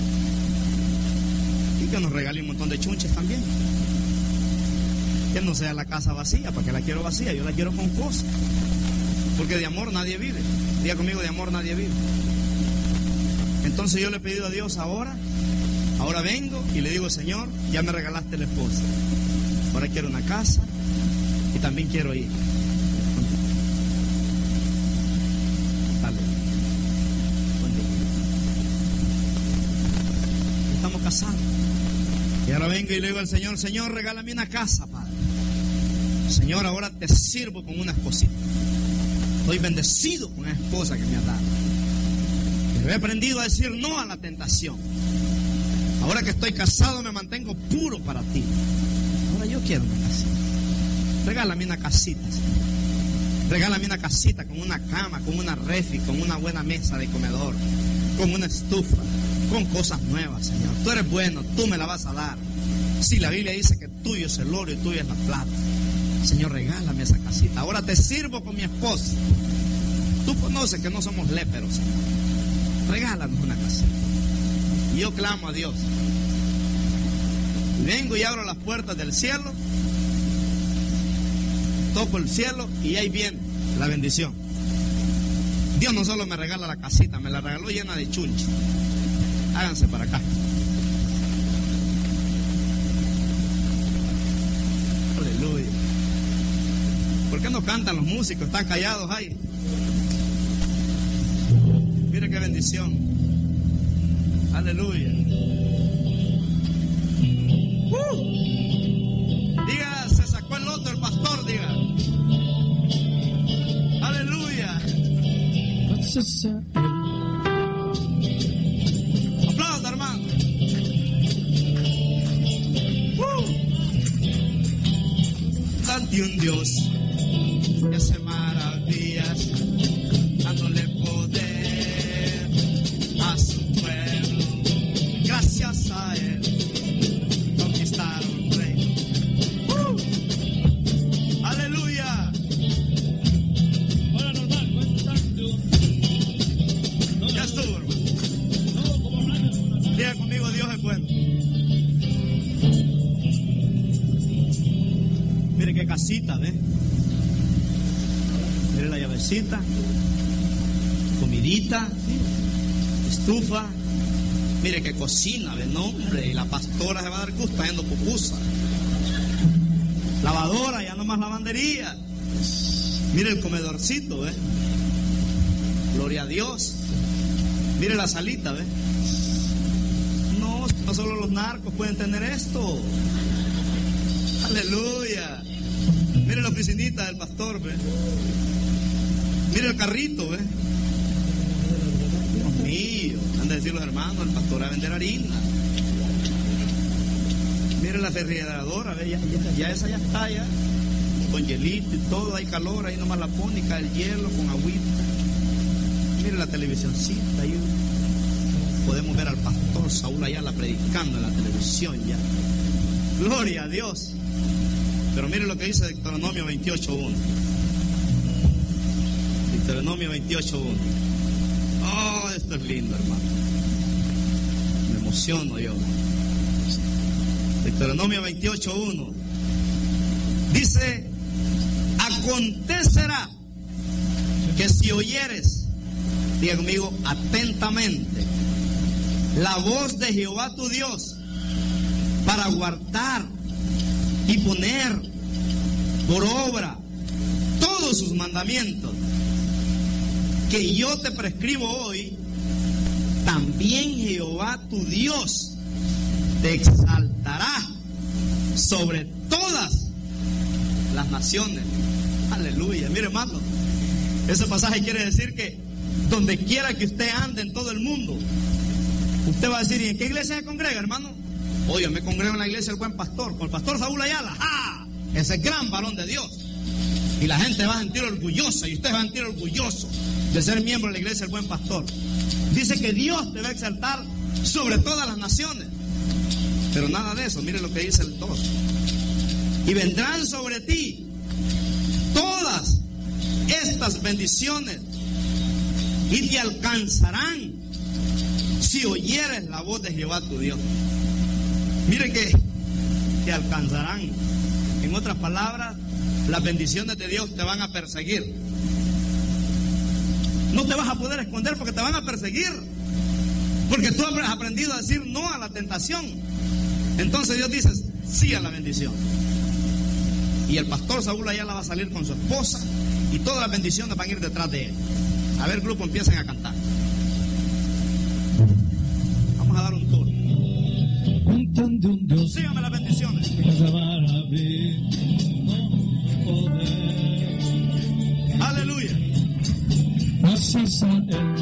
Y que nos regale un montón de chunches también. Que no sea la casa vacía, porque la quiero vacía, yo la quiero con cosas. Porque de amor nadie vive. Diga conmigo, de amor nadie vive. Entonces yo le he pedido a Dios ahora, ahora vengo y le digo, Señor, ya me regalaste la esposa. Ahora quiero una casa y también quiero ir. Dale. Estamos casados. Y ahora vengo y le digo al Señor, Señor, regálame una casa, Padre. Señor, ahora te sirvo con una esposita. Estoy bendecido con una esposa que me ha dado. Pero he aprendido a decir no a la tentación. Ahora que estoy casado me mantengo puro para ti. Ahora yo quiero una casita. Regálame una casita, Señor. Regálame una casita con una cama, con una refri, con una buena mesa de comedor, con una estufa, con cosas nuevas, Señor. Tú eres bueno, tú me la vas a dar. Si la Biblia dice que tuyo es el oro y tuyo es la plata. Señor, regálame esa casita. Ahora te sirvo con mi esposa. Tú conoces que no somos léperos, Señor. Regálanos una casita. Y yo clamo a Dios. Vengo y abro las puertas del cielo. Toco el cielo y ahí viene la bendición. Dios no solo me regala la casita, me la regaló llena de chunches. Háganse para acá. Aleluya. ¿Por qué no cantan los músicos? Están callados ahí. Mire qué bendición. Aleluya. Uh. Diga, se sacó el loto el pastor, diga. Aleluya. Aplausos, hermano. Uh. Ante un Dios que hace maravillas, dándole poder a su pueblo. Gracias a él conquistaron rey. ¡Uh! ¡Aleluya! Hola, normal, ¿cómo estás tú? Ya estuvo, hermano. No, como hablando. Diga conmigo, Dios es bueno. Mire qué casita, ¿ves? Mire la llavecita, comidita, estufa. Mire qué cocina, ¿ves? No, hombre, y la pastora se va a dar gusto haciendo pupusa. Lavadora, ya no más lavandería. Mire el comedorcito, ¿ves? Gloria a Dios. Mire la salita, ¿ves? No, no solo los narcos pueden tener esto. Aleluya. Mire la oficinita del pastor, ¿ves? Mire el carrito, ¿ves? Dios mío, han de decir los hermanos, el pastor va a vender harina. Mire la refrigeradora, ¿ves? Ya, ya, ya esa ya está, ya. Con hielito y todo, hay calor, ahí nomás la pone y cae el hielo con agüita. Mire la televisioncita, ahí podemos ver al pastor Saúl Ayala predicando en la televisión ya. Gloria a Dios. Pero mire lo que dice Deuteronomio veintiocho uno. Deuteronomio veintiocho uno. Oh, esto es lindo, hermano. Me emociono yo. Deuteronomio veintiocho uno. Dice: acontecerá que si oyeres, diga conmigo, atentamente, la voz de Jehová tu Dios, para guardar y poner por obra todos sus mandamientos que yo te prescribo hoy, también Jehová tu Dios te exaltará sobre todas las naciones. Aleluya. Mire, hermano, ese pasaje quiere decir que donde quiera que usted ande en todo el mundo, usted va a decir: ¿y en qué iglesia se congrega, hermano? Oye, me congrego en la iglesia el buen pastor, con el pastor Saúl Ayala. ¡Ah! Ese gran varón de Dios. Y la gente va a sentir orgullosa, y usted va a sentir orgulloso de ser miembro de la iglesia el buen pastor. Dice que Dios te va a exaltar sobre todas las naciones. Pero nada de eso, mire lo que dice el dos. Y vendrán sobre ti todas estas bendiciones y te alcanzarán si oyeres la voz de Jehová tu Dios. Mire que te alcanzarán. En otras palabras, las bendiciones de Dios te van a perseguir. No te vas a poder esconder porque te van a perseguir. Porque tú has aprendido a decir no a la tentación. Entonces Dios dice sí a la bendición. Y el pastor Saúl Ayala va a salir con su esposa y todas las bendiciones van a ir detrás de él. A ver, grupo, empiecen a cantar. Vamos a dar un tour. Cuentan de un Dios. Síganme las bendiciones. Que se va a abrir, no poder. Aleluya. Gracias a Él.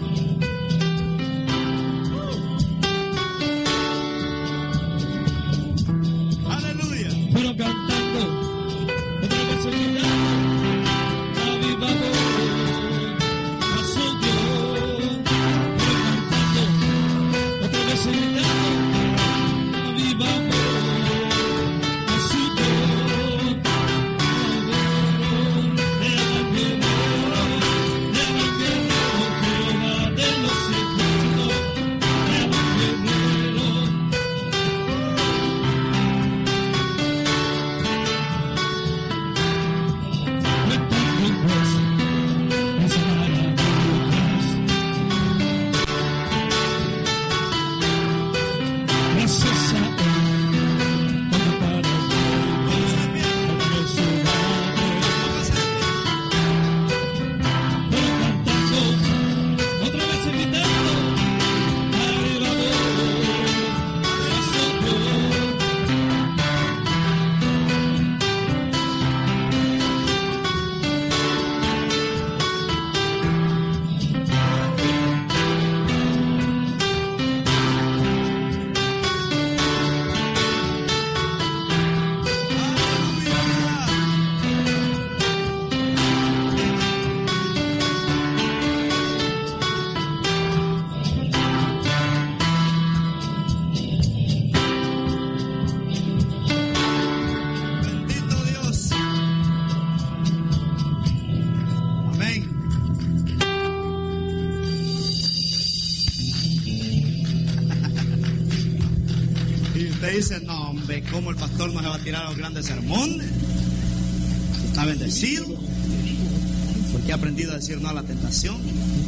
Aleluya. Pero cantando, otra vez gritando, avivador, a su Dios. Pero cantando, otra vez gritando, avivador, a su Dios. Jehová de los ejércitos, Jehová guerrero. Dice, no hombre, ¿cómo el pastor nos va a tirar a los grandes sermones? Está bendecido porque ha aprendido a decir no a la tentación.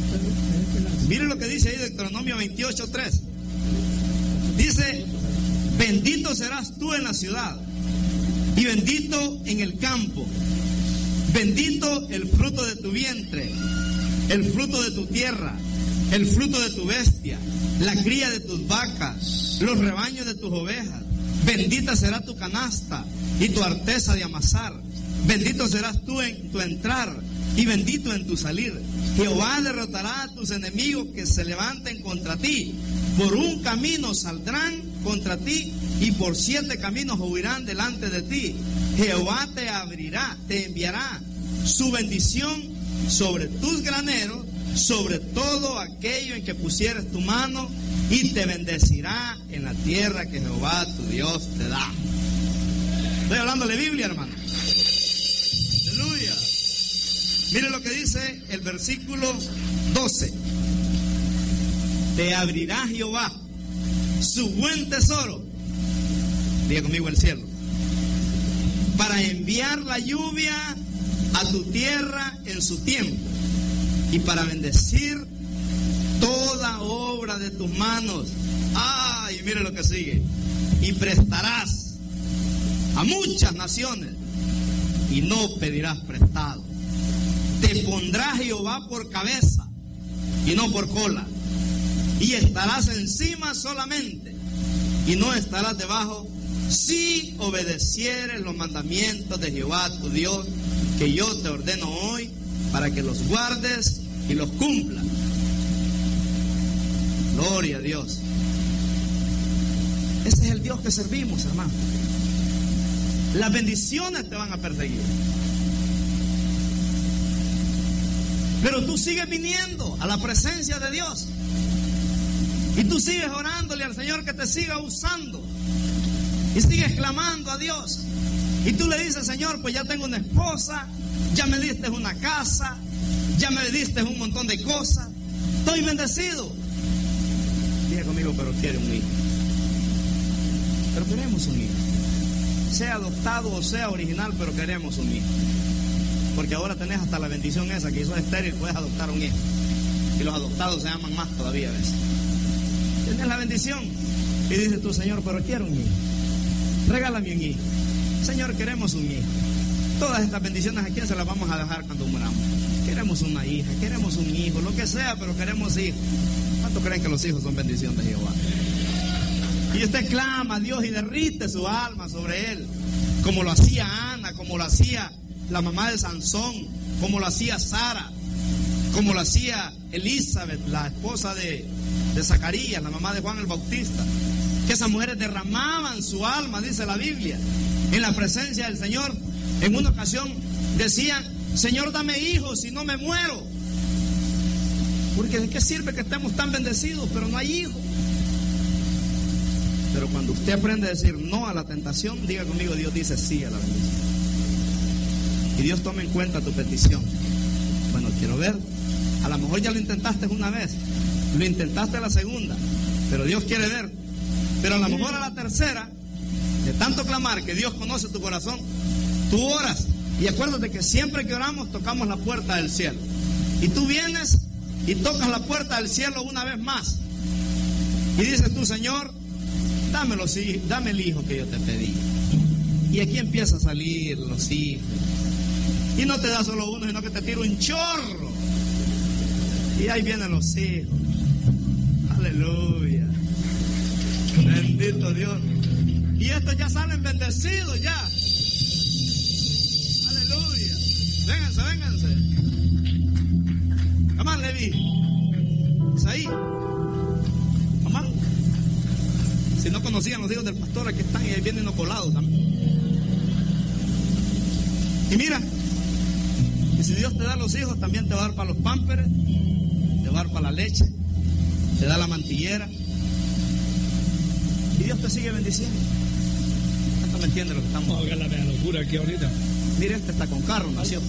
Mire lo que dice ahí Deuteronomio veintiocho tres. Dice, bendito serás tú en la ciudad y bendito en el campo, bendito el fruto de tu vientre, el fruto de tu tierra, el fruto de tu bestia, la cría de tus vacas, los rebaños de tus ovejas. Bendita será tu canasta y tu arteza de amasar. Bendito serás tú en tu entrar y bendito en tu salir. Jehová derrotará a tus enemigos que se levanten contra ti. Por un camino saldrán contra ti y por siete caminos huirán delante de ti. Jehová te abrirá, te enviará su bendición sobre tus graneros, sobre todo aquello en que pusieres tu mano, y te bendecirá en la tierra que Jehová tu Dios te da. Estoy hablando de Biblia, hermano. Aleluya. Mire lo que dice el versículo doce. Te abrirá Jehová su buen tesoro, diga conmigo el cielo, para enviar la lluvia a tu tierra en su tiempo, y para bendecir toda obra de tus manos. Ay, y mire lo que sigue. Y prestarás a muchas naciones y no pedirás prestado. Te pondrá Jehová por cabeza y no por cola, y estarás encima solamente y no estarás debajo, si obedecieres los mandamientos de Jehová tu Dios, que yo te ordeno hoy, para que los guardes y los cumplas. Gloria a Dios. Ese es el Dios que servimos, hermano. Las bendiciones te van a perseguir, pero tú sigues viniendo a la presencia de Dios y tú sigues orándole al Señor que te siga usando y sigues clamando a Dios y tú le dices: Señor, pues ya tengo una esposa, ya me diste una casa, ya me diste un montón de cosas, estoy bendecido. Diga conmigo: pero quiere un hijo. Pero queremos un hijo, sea adoptado o sea original, pero queremos un hijo. Porque ahora tenés hasta la bendición esa, que sos estéril, puedes adoptar un hijo. Y los adoptados se aman más todavía a veces. Tienes la bendición y dices tú: Señor, pero quiero un hijo, regálame un hijo. Señor, queremos un hijo. Todas estas bendiciones, ¿a quién se las vamos a dejar cuando muramos? Queremos una hija, queremos un hijo, lo que sea, pero queremos hijos. ¿Cuántos creen que los hijos son bendición de Jehová? Y usted clama a Dios y derrite su alma sobre él, como lo hacía Ana, como lo hacía la mamá de Sansón, como lo hacía Sara, como lo hacía Elizabeth, la esposa de, de Zacarías, la mamá de Juan el Bautista. Que esas mujeres derramaban su alma, dice la Biblia, en la presencia del Señor. En una ocasión decían: Señor, dame hijos, si no me muero. Porque ¿de qué sirve que estemos tan bendecidos pero no hay hijos? Pero cuando usted aprende a decir no a la tentación, diga conmigo: Dios dice sí a la bendición. Y Dios toma en cuenta tu petición. Bueno, quiero ver, a lo mejor ya lo intentaste una vez, lo intentaste la segunda, pero Dios quiere ver. Pero a lo mejor a la tercera, de tanto clamar que Dios conoce tu corazón, tú oras. Y acuérdate que siempre que oramos tocamos la puerta del cielo. Y tú vienes y tocas la puerta del cielo una vez más. Y dices tú: Señor, dame, los, dame el hijo que yo te pedí. Y aquí empieza a salir los hijos. Y no te da solo uno, sino que te tira un chorro. Y ahí vienen los hijos. Aleluya. Bendito Dios. Y estos ya salen bendecidos ya. Aleluya. Vénganse, vénganse. Come on, Levi. Es ahí. Come on. Si no conocían los hijos del pastor, aquí están y ahí vienen los colados también. Y mira, y si Dios te da los hijos, también te va a dar para los pampers, te va a dar para la leche, te da la mantillera. Y Dios te sigue bendiciendo. ¿Cuánto me entiende lo que estamos hablando? No, la locura aquí ahorita. Mire, este está con carro, nació.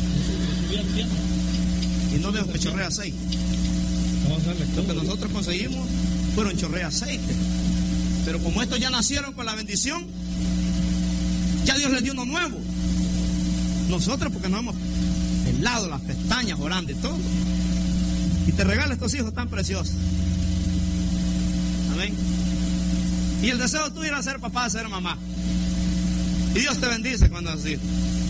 Y no veo que chorrea aceite. Lo que nosotros conseguimos fueron chorrea aceite. Pero como estos ya nacieron con la bendición, ya Dios les dio uno nuevo. Nosotros, porque nos hemos helado las pestañas orando y todo. Y te regala estos hijos tan preciosos. Amén. Y el deseo tuyo era ser papá, ser mamá. Y Dios te bendice cuando has hijos.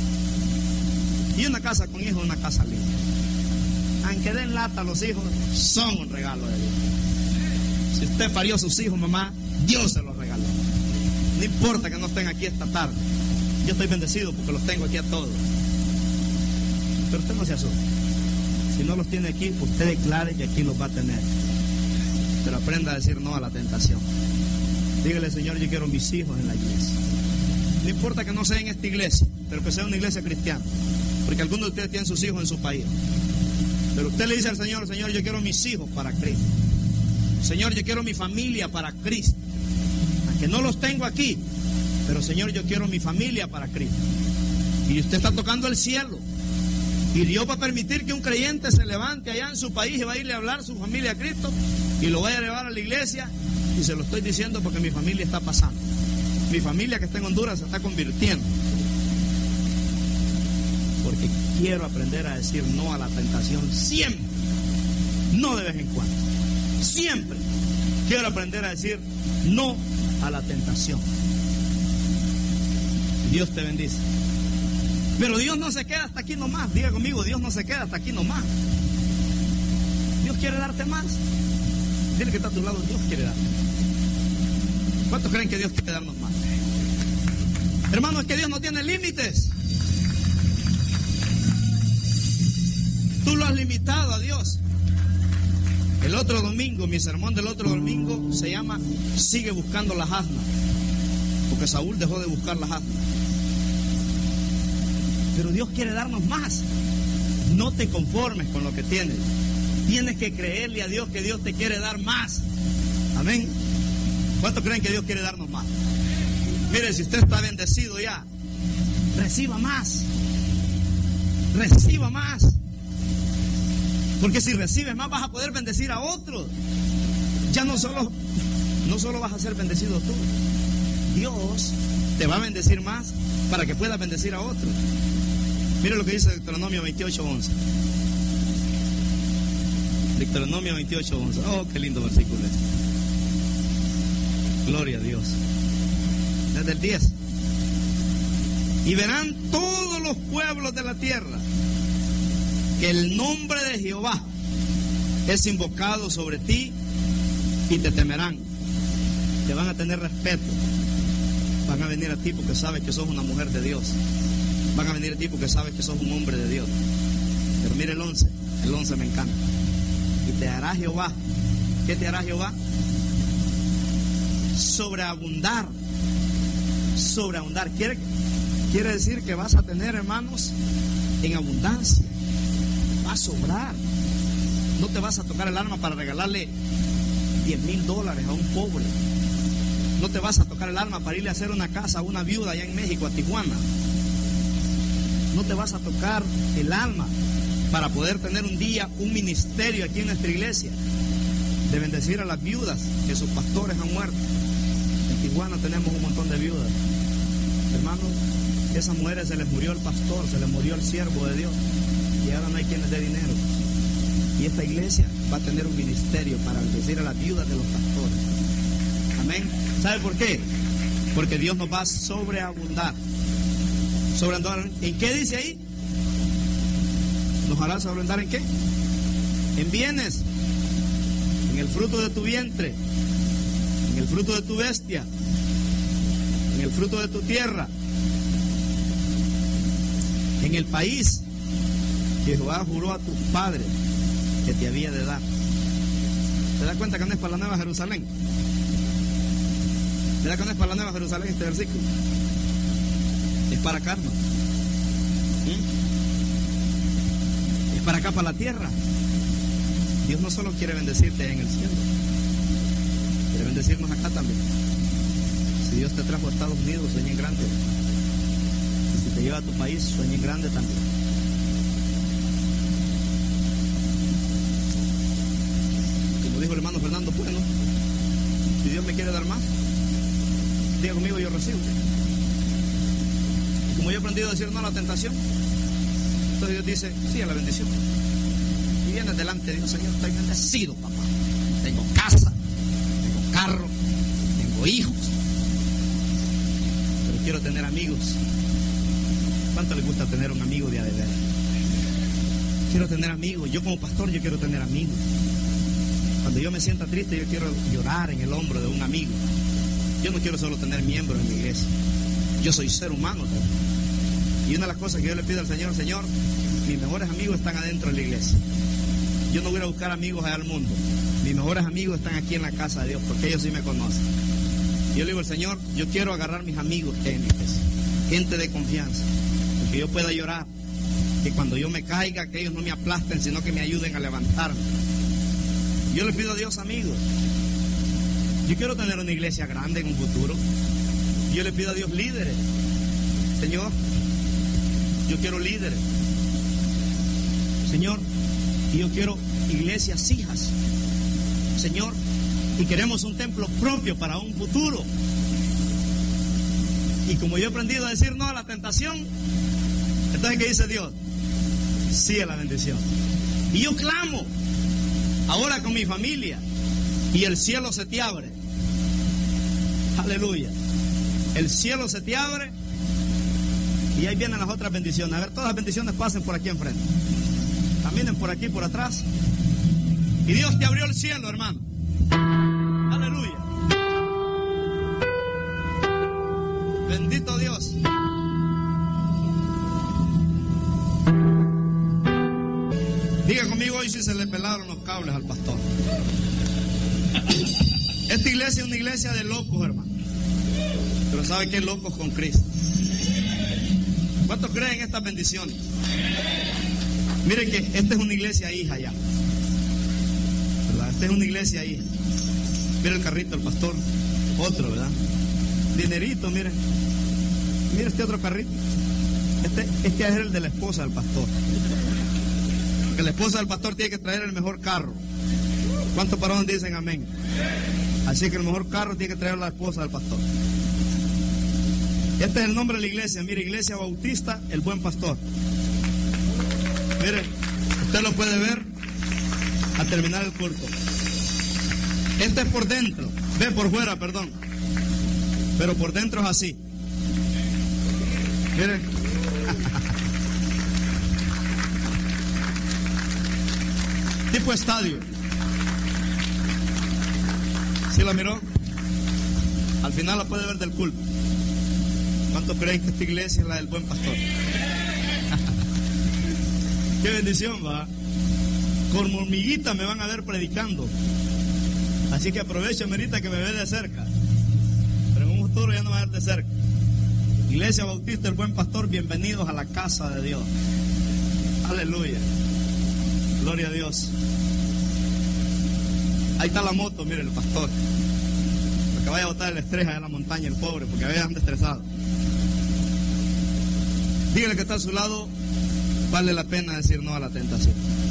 Y una casa con hijos, una casa linda. Aunque den lata a los hijos, son un regalo de Dios. Si usted parió a sus hijos, mamá, Dios se los regaló. No importa que no estén aquí esta tarde. Yo estoy bendecido porque los tengo aquí a todos. Pero usted no se asuste. Si no los tiene aquí, usted declare que aquí los va a tener. Pero aprenda a decir no a la tentación. Dígale: Señor, yo quiero mis hijos en la iglesia. No importa que no sea en esta iglesia, pero que sea una iglesia cristiana. Porque algunos de ustedes tienen sus hijos en su país. Pero usted le dice al Señor: Señor, yo quiero mis hijos para Cristo. Señor, yo quiero mi familia para Cristo. Aunque no los tengo aquí, pero Señor, yo quiero mi familia para Cristo. Y usted está tocando el cielo. Y Dios va a permitir que un creyente se levante allá en su país y va a irle a hablar a su familia a Cristo y lo vaya a llevar a la iglesia. Y se lo estoy diciendo porque mi familia está pasando. Mi familia que está en Honduras se está convirtiendo. Porque quiero aprender a decir no a la tentación siempre. No de vez en cuando. Siempre quiero aprender a decir no a la tentación. Dios te bendice. Pero Dios no se queda hasta aquí nomás. Diga conmigo: Dios no se queda hasta aquí nomás. Dios quiere darte más. Dile que está a tu lado: Dios quiere darte. ¿Cuántos creen que Dios quiere darnos más? Hermano, es que Dios no tiene límites. Tú lo has limitado a Dios. El otro domingo, mi sermón del otro domingo se llama Sigue buscando las asnas, porque Saúl dejó de buscar las asnas. Pero Dios quiere darnos más. No te conformes con lo que tienes. Tienes que creerle a Dios que Dios te quiere dar más. Amén. ¿Cuántos creen que Dios quiere darnos más? Mire, si usted está bendecido ya, reciba más. Reciba más. Porque si recibes más vas a poder bendecir a otros. Ya no solo, no solo vas a ser bendecido tú. Dios te va a bendecir más para que puedas bendecir a otros. Mire lo que dice Deuteronomio veintiocho once. Deuteronomio veintiocho once. Oh, qué lindo versículo este. Gloria a Dios. Desde el diez. Y verán todos los pueblos de la tierra que el nombre de Jehová es invocado sobre ti y te temerán. Te van a tener respeto. Van a venir a ti porque sabes que sos una mujer de Dios. Van a venir a ti porque sabes que sos un hombre de Dios. Pero mire el once. El once me encanta. Y te hará Jehová. ¿Qué te hará Jehová? Sobreabundar. Sobreabundar. Quiere, quiere decir que vas a tener, hermanos, en abundancia. Va a sobrar. No te vas a tocar el alma para regalarle diez mil dólares a un pobre. No te vas a tocar el alma para irle a hacer una casa a una viuda allá en México, a Tijuana. No te vas a tocar el alma para poder tener un día un ministerio aquí en nuestra iglesia de bendecir a las viudas que sus pastores han muerto. En Tijuana tenemos un montón de viudas. Hermanos, a esas mujeres se les murió el pastor, se les murió el siervo de Dios y ahora no hay quien les dé dinero. Y esta iglesia va a tener un ministerio para bendecir a las viudas de los pastores. Amén. ¿Sabe por qué? Porque Dios nos va a sobreabundar. ¿Sobreabundar en qué dice ahí? ¿Nos hará sobreabundar en qué? En bienes, en el fruto de tu vientre, en el fruto de tu bestia, en el fruto de tu tierra, en el país que Jehová juró a tus padres que te había de dar. ¿Te das cuenta que no es para la Nueva Jerusalén? ¿Te das cuenta que no es para la Nueva Jerusalén este versículo? Es para acá, hermano. ¿Mm? Es para acá, para la tierra. Dios no solo quiere bendecirte en el cielo, quiere bendecirnos acá también. Si Dios te trajo a Estados Unidos, sueña en grande. Y si te lleva a tu país, sueña en grande también. Como dijo el hermano Fernando, bueno, si Dios me quiere dar más, diga conmigo, yo recibo. Y como yo he aprendido a decir no a la tentación, entonces Dios dice sí a la bendición. Y viene delante de Dios, Señor, estoy bendecido, papá. Tengo casa, tengo carro, tengo hijos, pero quiero tener amigos. ¿Cuánto les gusta tener un amigo de a de ver? Quiero tener amigos. Yo como pastor, yo quiero tener amigos. Cuando yo me sienta triste, yo quiero llorar en el hombro de un amigo. Yo no quiero solo tener miembros en mi iglesia. Yo soy ser humano también. Y una de las cosas que yo le pido al Señor, Señor, mis mejores amigos están adentro de la iglesia. Yo no voy a buscar amigos allá al mundo. Mis mejores amigos están aquí en la casa de Dios, porque ellos sí me conocen. Yo le digo al Señor, yo quiero agarrar mis amigos que hay en mi iglesia, gente de confianza, que yo pueda llorar, que cuando yo me caiga, que ellos no me aplasten, sino que me ayuden a levantarme. Yo le pido a Dios amigos. Yo quiero tener una iglesia grande en un futuro. Yo le pido a Dios líderes. Señor, yo quiero líderes. Señor, y yo quiero iglesias hijas. Señor, y queremos un templo propio para un futuro. Y como yo he aprendido a decir no a la tentación, entonces ¿qué dice Dios? Sí a la bendición. Y yo clamo ahora con mi familia y el cielo se te abre. Aleluya. El cielo se te abre y ahí vienen las otras bendiciones. A ver, todas las bendiciones pasen por aquí enfrente. Caminen por aquí, por atrás. Y Dios te abrió el cielo, hermano. Aleluya. Bendito Dios. Diga conmigo hoy si se le pelaron los cables al pastor. Esta iglesia es una iglesia de locos, hermano. Pero ¿sabe qué? Locos con Cristo. ¿Cuántos creen en estas bendiciones? Miren que esta es una iglesia hija ya, ¿verdad? Esta es una iglesia hija. Mira el carrito del pastor. Otro, ¿verdad? Dinerito, miren. Mira este otro carrito. Este, este es el de la esposa del pastor. Que la esposa del pastor tiene que traer el mejor carro. ¿Cuántos parones dicen amén? Así que el mejor carro tiene que traer la esposa del pastor. Este es el nombre de la iglesia. Mire, Iglesia Bautista, el Buen Pastor. Mire, usted lo puede ver al terminar el culto. Este es por dentro. Ve por fuera, perdón. Pero por dentro es así. Mire. Tipo estadio. ¿Sí la miró? Al final la puede ver del culto. ¿Cuántos creen que esta iglesia es la del Buen Pastor? Qué bendición, va. Con hormiguitas me van a ver predicando. Así que aprovechen ahorita que me ve de cerca. Pero en un futuro ya no va a ver de cerca. Iglesia Bautista, el Buen Pastor, bienvenidos a la casa de Dios. Aleluya. Gloria a Dios. Ahí está la moto, mire el pastor. Porque vaya a botar el estrés allá en la montaña, el pobre, porque a veces anda estresado. Dígale que está a su lado, vale la pena decir no a la tentación.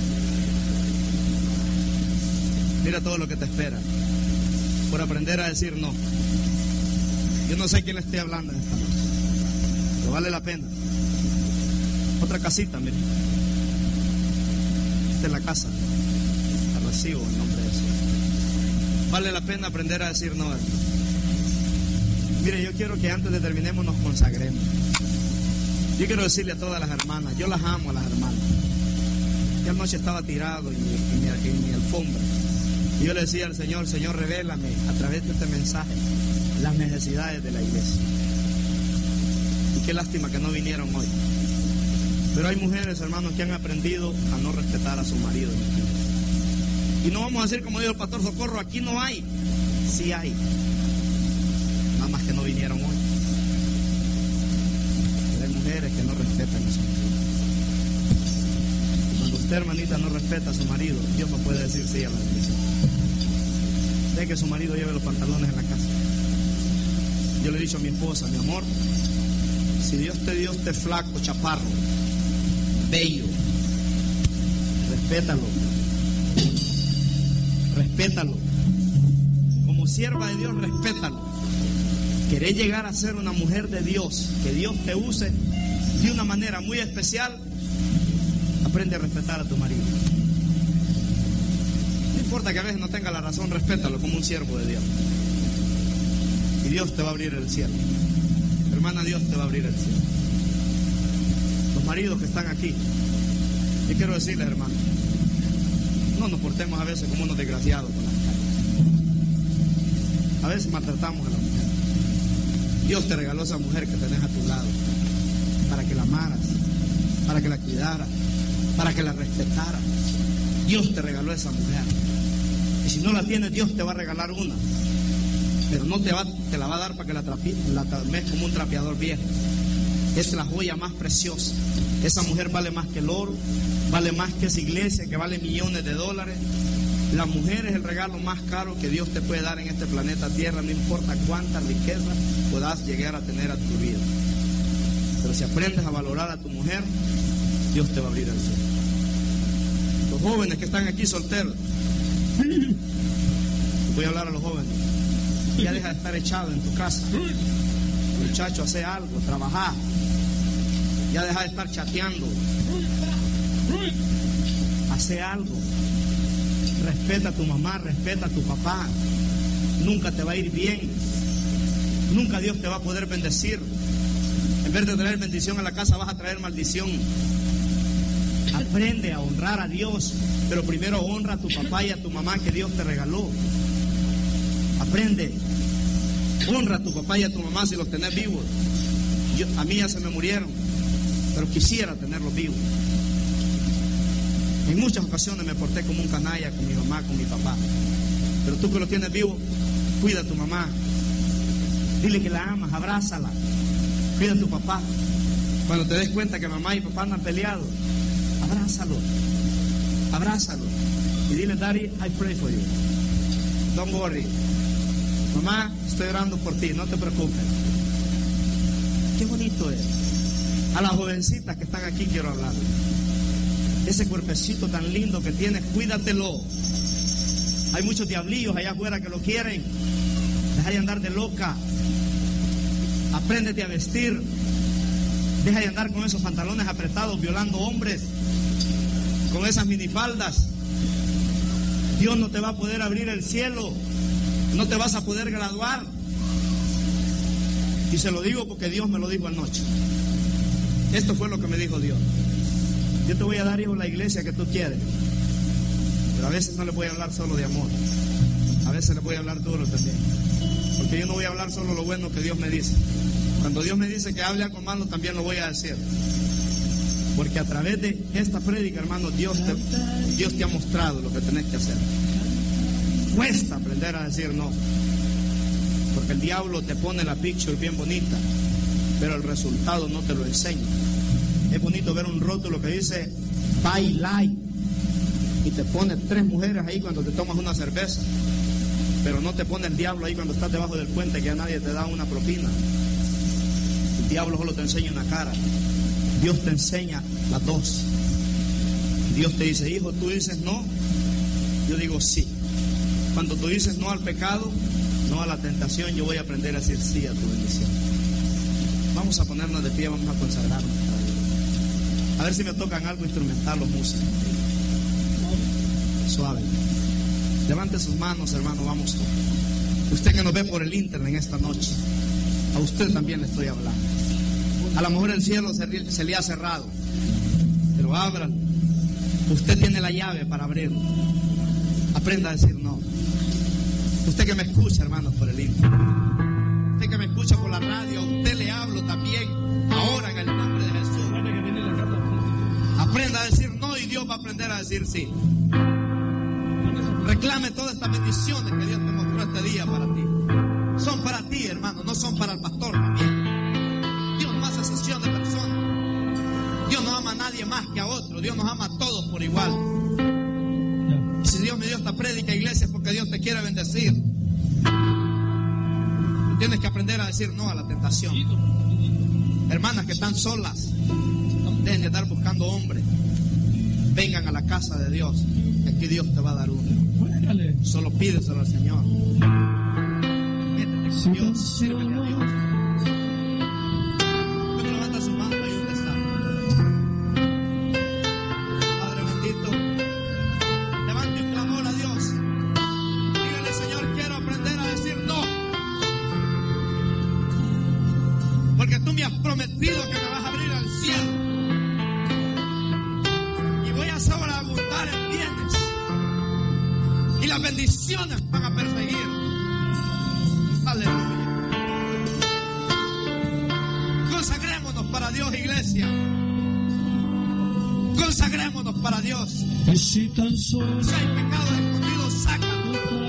Mira todo lo que te espera por aprender a decir no. Yo no sé quién le estoy hablando en esta noche, pero vale la pena. Otra casita, mire. Esta es la casa. La recibo en nombre de Jesús. Vale la pena aprender a decir no. Mire, yo quiero que antes de terminemos nos consagremos. Yo quiero decirle a todas las hermanas, yo las amo a las hermanas. Yo anoche estaba tirado en mi, en mi, en mi alfombra. Y yo le decía al Señor, Señor, revélame a través de este mensaje las necesidades de la iglesia. Y qué lástima que no vinieron hoy. Pero hay mujeres, hermanos, que han aprendido a no respetar a su marido. Y no vamos a decir como dijo el pastor Socorro, aquí no hay. Sí hay. Nada más que no vinieron hoy. Pero hay mujeres que no respetan a su marido. Cuando usted, hermanita, no respeta a su marido, Dios no puede decir sí a la bendición. Deje que su marido lleve los pantalones en la casa. Yo le he dicho a mi esposa, mi amor, si Dios te dio este flaco, chaparro, bello, respétalo. Respétalo. Como sierva de Dios, respétalo. Querés llegar a ser una mujer de Dios, que Dios te use de una manera muy especial, aprende a respetar a tu marido. No importa que a veces no tenga la razón, respétalo como un siervo de Dios. Y Dios te va a abrir el cielo. Hermana, Dios te va a abrir el cielo. Los maridos que están aquí, yo quiero decirles, hermano, no nos portemos a veces como unos desgraciados con las calles. A veces maltratamos a la mujer. Dios te regaló esa mujer que tenés a tu lado para que la amaras, para que la cuidaras, para que la respetaras. Dios te regaló esa mujer. Y si no la tienes, Dios te va a regalar una. Pero no te, va, te la va a dar para que la, trapi, la trames como un trapeador viejo. Es la joya más preciosa. Esa mujer vale más que el oro, vale más que esa iglesia que vale millones de dólares. La mujer es el regalo más caro que Dios te puede dar en este planeta Tierra, no importa cuánta riqueza puedas llegar a tener a tu vida. Pero si aprendes a valorar a tu mujer, Dios te va a abrir el cielo. Los jóvenes que están aquí solteros, voy a hablar a los jóvenes. Ya deja de estar echado en tu casa. Muchacho, hace algo, trabaja. Ya deja de estar chateando. Hace algo. Respeta a tu mamá, respeta a tu papá. Nunca te va a ir bien. Nunca Dios te va a poder bendecir. En vez de traer bendición a la casa, vas a traer maldición. Aprende a honrar a Dios, pero primero honra a tu papá y a tu mamá que Dios te regaló. Aprende. Honra a tu papá y a tu mamá si los tenés vivos. Yo, a mí ya se me murieron, pero quisiera tenerlos vivos. En muchas ocasiones me porté como un canalla con mi mamá, con mi papá. Pero tú que lo tienes vivo, cuida a tu mamá. Dile que la amas, abrázala. Cuida a tu papá. Cuando te des cuenta que mamá y papá andan peleados, abrázalo. Abrázalo. Y dile, Daddy, I pray for you. Don't worry. Mamá, estoy orando por ti, no te preocupes. Qué bonito es. A las jovencitas que están aquí quiero hablar. Ese cuerpecito tan lindo que tienes, cuídatelo. Hay muchos diablillos allá afuera que lo quieren. Deja de andar de loca. Apréndete a vestir. Deja de andar con esos pantalones apretados violando hombres, con esas minifaldas. Dios no te va a poder abrir el cielo. No te vas a poder graduar. Y se lo digo porque Dios me lo dijo anoche. Esto fue lo que me dijo Dios. Yo te voy a dar, hijo, la iglesia que tú quieres. Pero a veces no le voy a hablar solo de amor. A veces le voy a hablar duro también. Porque yo no voy a hablar solo lo bueno que Dios me dice. Cuando Dios me dice que hable algo malo, también lo voy a decir. Porque a través de esta prédica, hermano, Dios te, Dios te ha mostrado lo que tenés que hacer. Cuesta aprender a decir no. Porque el diablo te pone la picture bien bonita, pero el resultado no te lo enseña. Es bonito ver un rótulo que dice buy light y te pone tres mujeres ahí cuando te tomas una cerveza, pero no te pone el diablo ahí cuando estás debajo del puente que ya nadie te da una propina. El diablo solo te enseña una cara. Dios te enseña las dos. Dios te dice, hijo, tú dices no. Yo digo sí. Cuando tú dices no al pecado, no a la tentación, yo voy a aprender a decir sí a tu bendición. Vamos a ponernos de pie, vamos a consagrarnos. A ver si me tocan algo instrumental los músicos. Suave. Levante sus manos, hermano, vamos. Usted que nos ve por el internet en esta noche, a usted también le estoy hablando. A lo mejor el cielo se, se le ha cerrado, pero abra. Usted tiene la llave para abrirlo. Aprenda a decir no. Usted que me escucha, hermanos, por el internet, usted que me escucha por la radio, a usted le hablo también ahora en el nombre de Jesús. Aprenda a decir no y Dios va a aprender a decir sí. Reclame todas estas bendiciones que Dios te mostró este día para ti. Son para ti, hermano, no son para el pastor también. Dios no hace excepción de personas. Dios no ama a nadie más que a otro. Dios nos ama a todos por igual. Y si Dios me dio esta prédica, iglesia, es porque Dios te quiere bendecir. Tienes que aprender a decir no a la tentación. Hermanas que están solas, dejen de estar buscando hombres. Vengan a la casa de Dios. Aquí Dios te va a dar uno. Solo pídeselo al Señor. Métete con Dios, sírvele a Dios. Luego levanta su mano ahí donde está. Padre bendito, levante un clamor a Dios. Dígale, Señor, quiero aprender a decir no. Porque tú me has prometido que me vas a abrir al cielo. Y voy a sobreabundar en bienes. Y las bendiciones van a perseguir. Aleluya. Consagrémonos para Dios, iglesia. Consagrémonos para Dios. Y si tan solo si hay pecados escondidos, sácalo.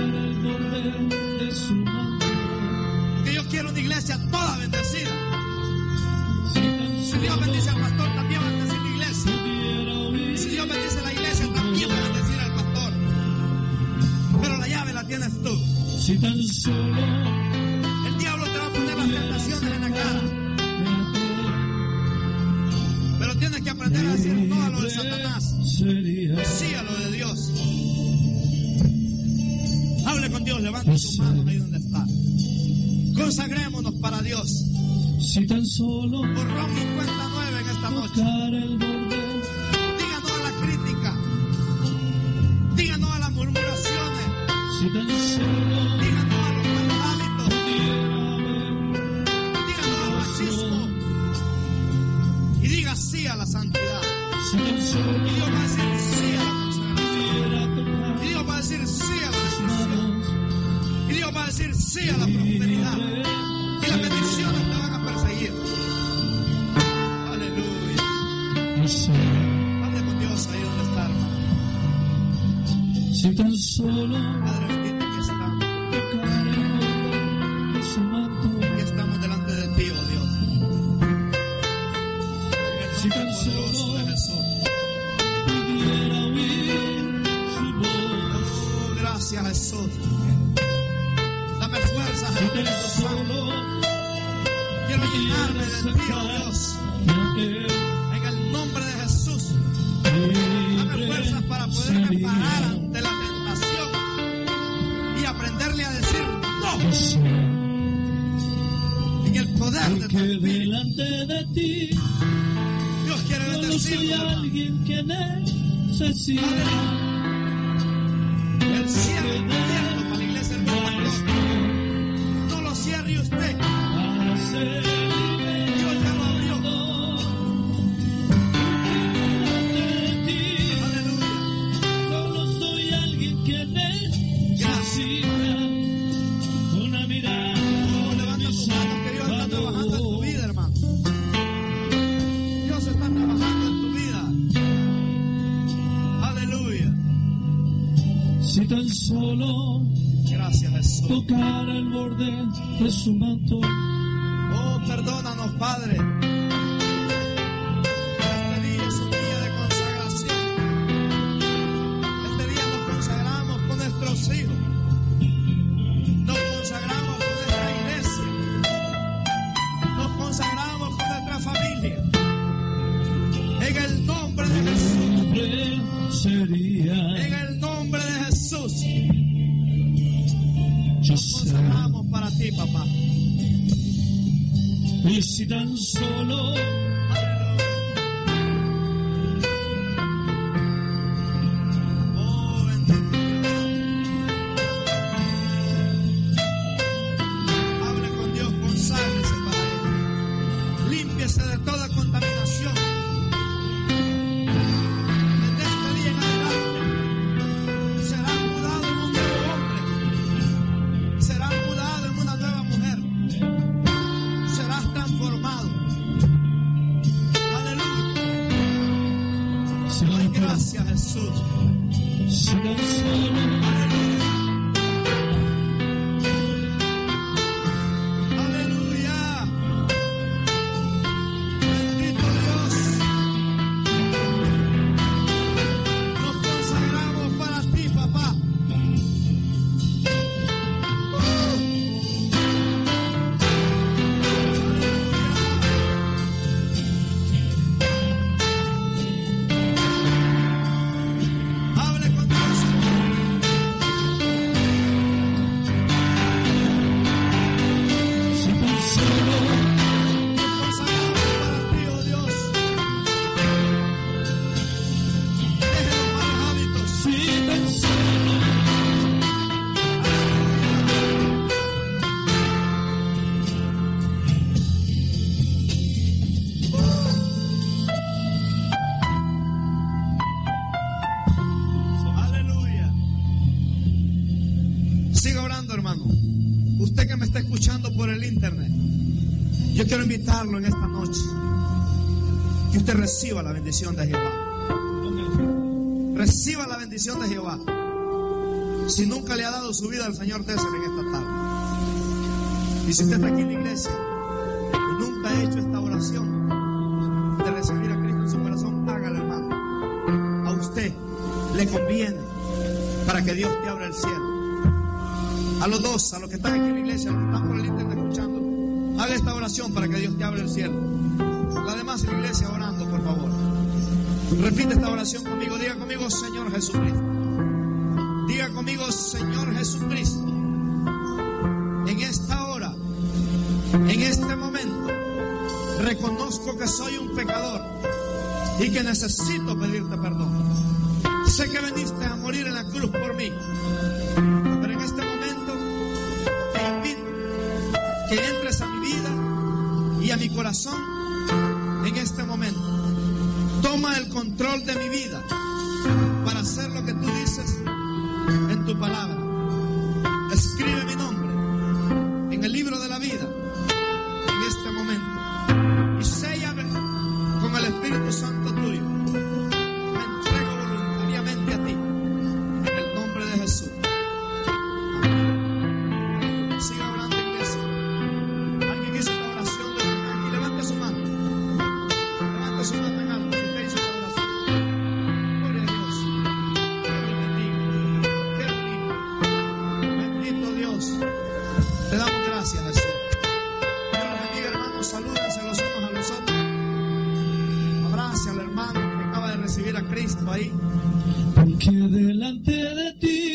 Porque yo quiero una iglesia toda bendecida. Si Dios bendice al pastor, también va a bendecir la iglesia. Si Dios bendice la iglesia, también va a bendecir al pastor. Pero la llave la tienes tú. Si tan solo el diablo te va a poner las tentaciones en la cara, pero tienes que aprender a decir no a lo de Satanás, sí a lo de Dios. Hable con Dios, levanta sus manos ahí donde está. Consagrémonos para Dios. Si tan solo Borrón cincuenta y nueve en esta noche. Diga no a la crítica. Diga no a las murmuraciones. Si tan solo Diga no a los malos hábitos. Diga no al machismo. Y diga sí a la santidad. Si tan solo Y Dios va a decir sí a la consagración. Y Dios va a decir sí a la destrucción. Y Dios va a decir sí a la prosperidad. Y las bendiciones te van a perseguir. Aleluya. Hable con Dios ahí donde está, hermano. Si tan solo Padre bendito, aquí estamos. tocar el borde de su manto, Aquí estamos delante de ti, oh Dios. si En tan el nombre poderoso solo de Jesús. pudiera oír su voz, Oh, gracias, Jesús. Dame fuerza, si tan Espíritu Santo. solo Quiero llenarme de ti, oh Dios. a él En el nombre de Jesús. Dame libre fuerzas para poderme sería. parar ante la tentación y aprenderle a decir no Yo sé en el poder de tu que Espíritu. delante de ti Dios quiere solo soy bendecirte, hermano. alguien que necesita El cierre abierto para la iglesia del buen pastor. No lo cierre usted. para ser Dios ya lo abrió. delante de ti. Aleluya. Solo soy alguien que necesita una mirada. Oh, levanta tus manos, que Dios está trabajando en tu vida, hermano. Dios está trabajando en tu vida. Aleluya. Si tan solo Gracias, Jesús. tocar el borde de su manto, Oh, perdónanos, Padre. Este día es un día de consagración. Este día nos consagramos con nuestros hijos. Nos consagramos con nuestra iglesia. Nos consagramos con nuestra familia. En el nombre de Jesús. libre sería. En el nombre de Jesús. Yo Nos sé. consagramos para ti, papá. Y si tan solo Oh, bendito Dios. Hable con Dios, conságrese para Él. Límpiese de toda contaminación. Desde este día en adelante será mudado en un nuevo hombre. Será mudado en una nueva mujer. Serás transformado. Aleluya. se Ay, va gracias, Jesús. si tan solo Aleluya. Aleluya. Bendito Dios. Nos consagramos para ti, papá. Hable con Dios. si tan solo Nos consagramos para ti, oh Dios. Deje los malos hábitos. si tan solo Aleluya. Siga orando, hermano. Usted que me está escuchando por el internet, yo quiero invitarlo en esta noche que usted reciba la bendición de Jehová. Reciba la bendición de Jehová. Si nunca le ha dado su vida al Señor, désela en esta tarde. Y si usted está aquí en la iglesia y nunca ha hecho esta oración de recibir a Cristo en su corazón, hágala, hermano. A usted le conviene para que Dios te abra el cielo. A los dos, a los que están aquí en la iglesia, a los que están por el internet escuchando, haga esta oración para que Dios te abra el cielo. La demás en la iglesia orando, por favor. Repite esta oración conmigo. Diga conmigo, Señor Jesucristo. Diga conmigo, Señor Jesucristo. En esta hora, en este momento, reconozco que soy un pecador y que necesito pedirte perdón. Sé que viniste a morir en la cruz por mí, pero en este momento te invito que entres a mi vida y a mi corazón en este momento. Toma el control de mi vida para hacer lo que tú dices en tu palabra. Escribe mi nombre en el libro de la vida en este momento y séllame con el Espíritu Santo tuyo. Me entrego voluntariamente a ti en el nombre Te damos gracias, Jesús. Dios los bendiga, hermanos. Salúdense los unos a los otros. Abrace al hermano que acaba de recibir a Cristo ahí. Porque delante de ti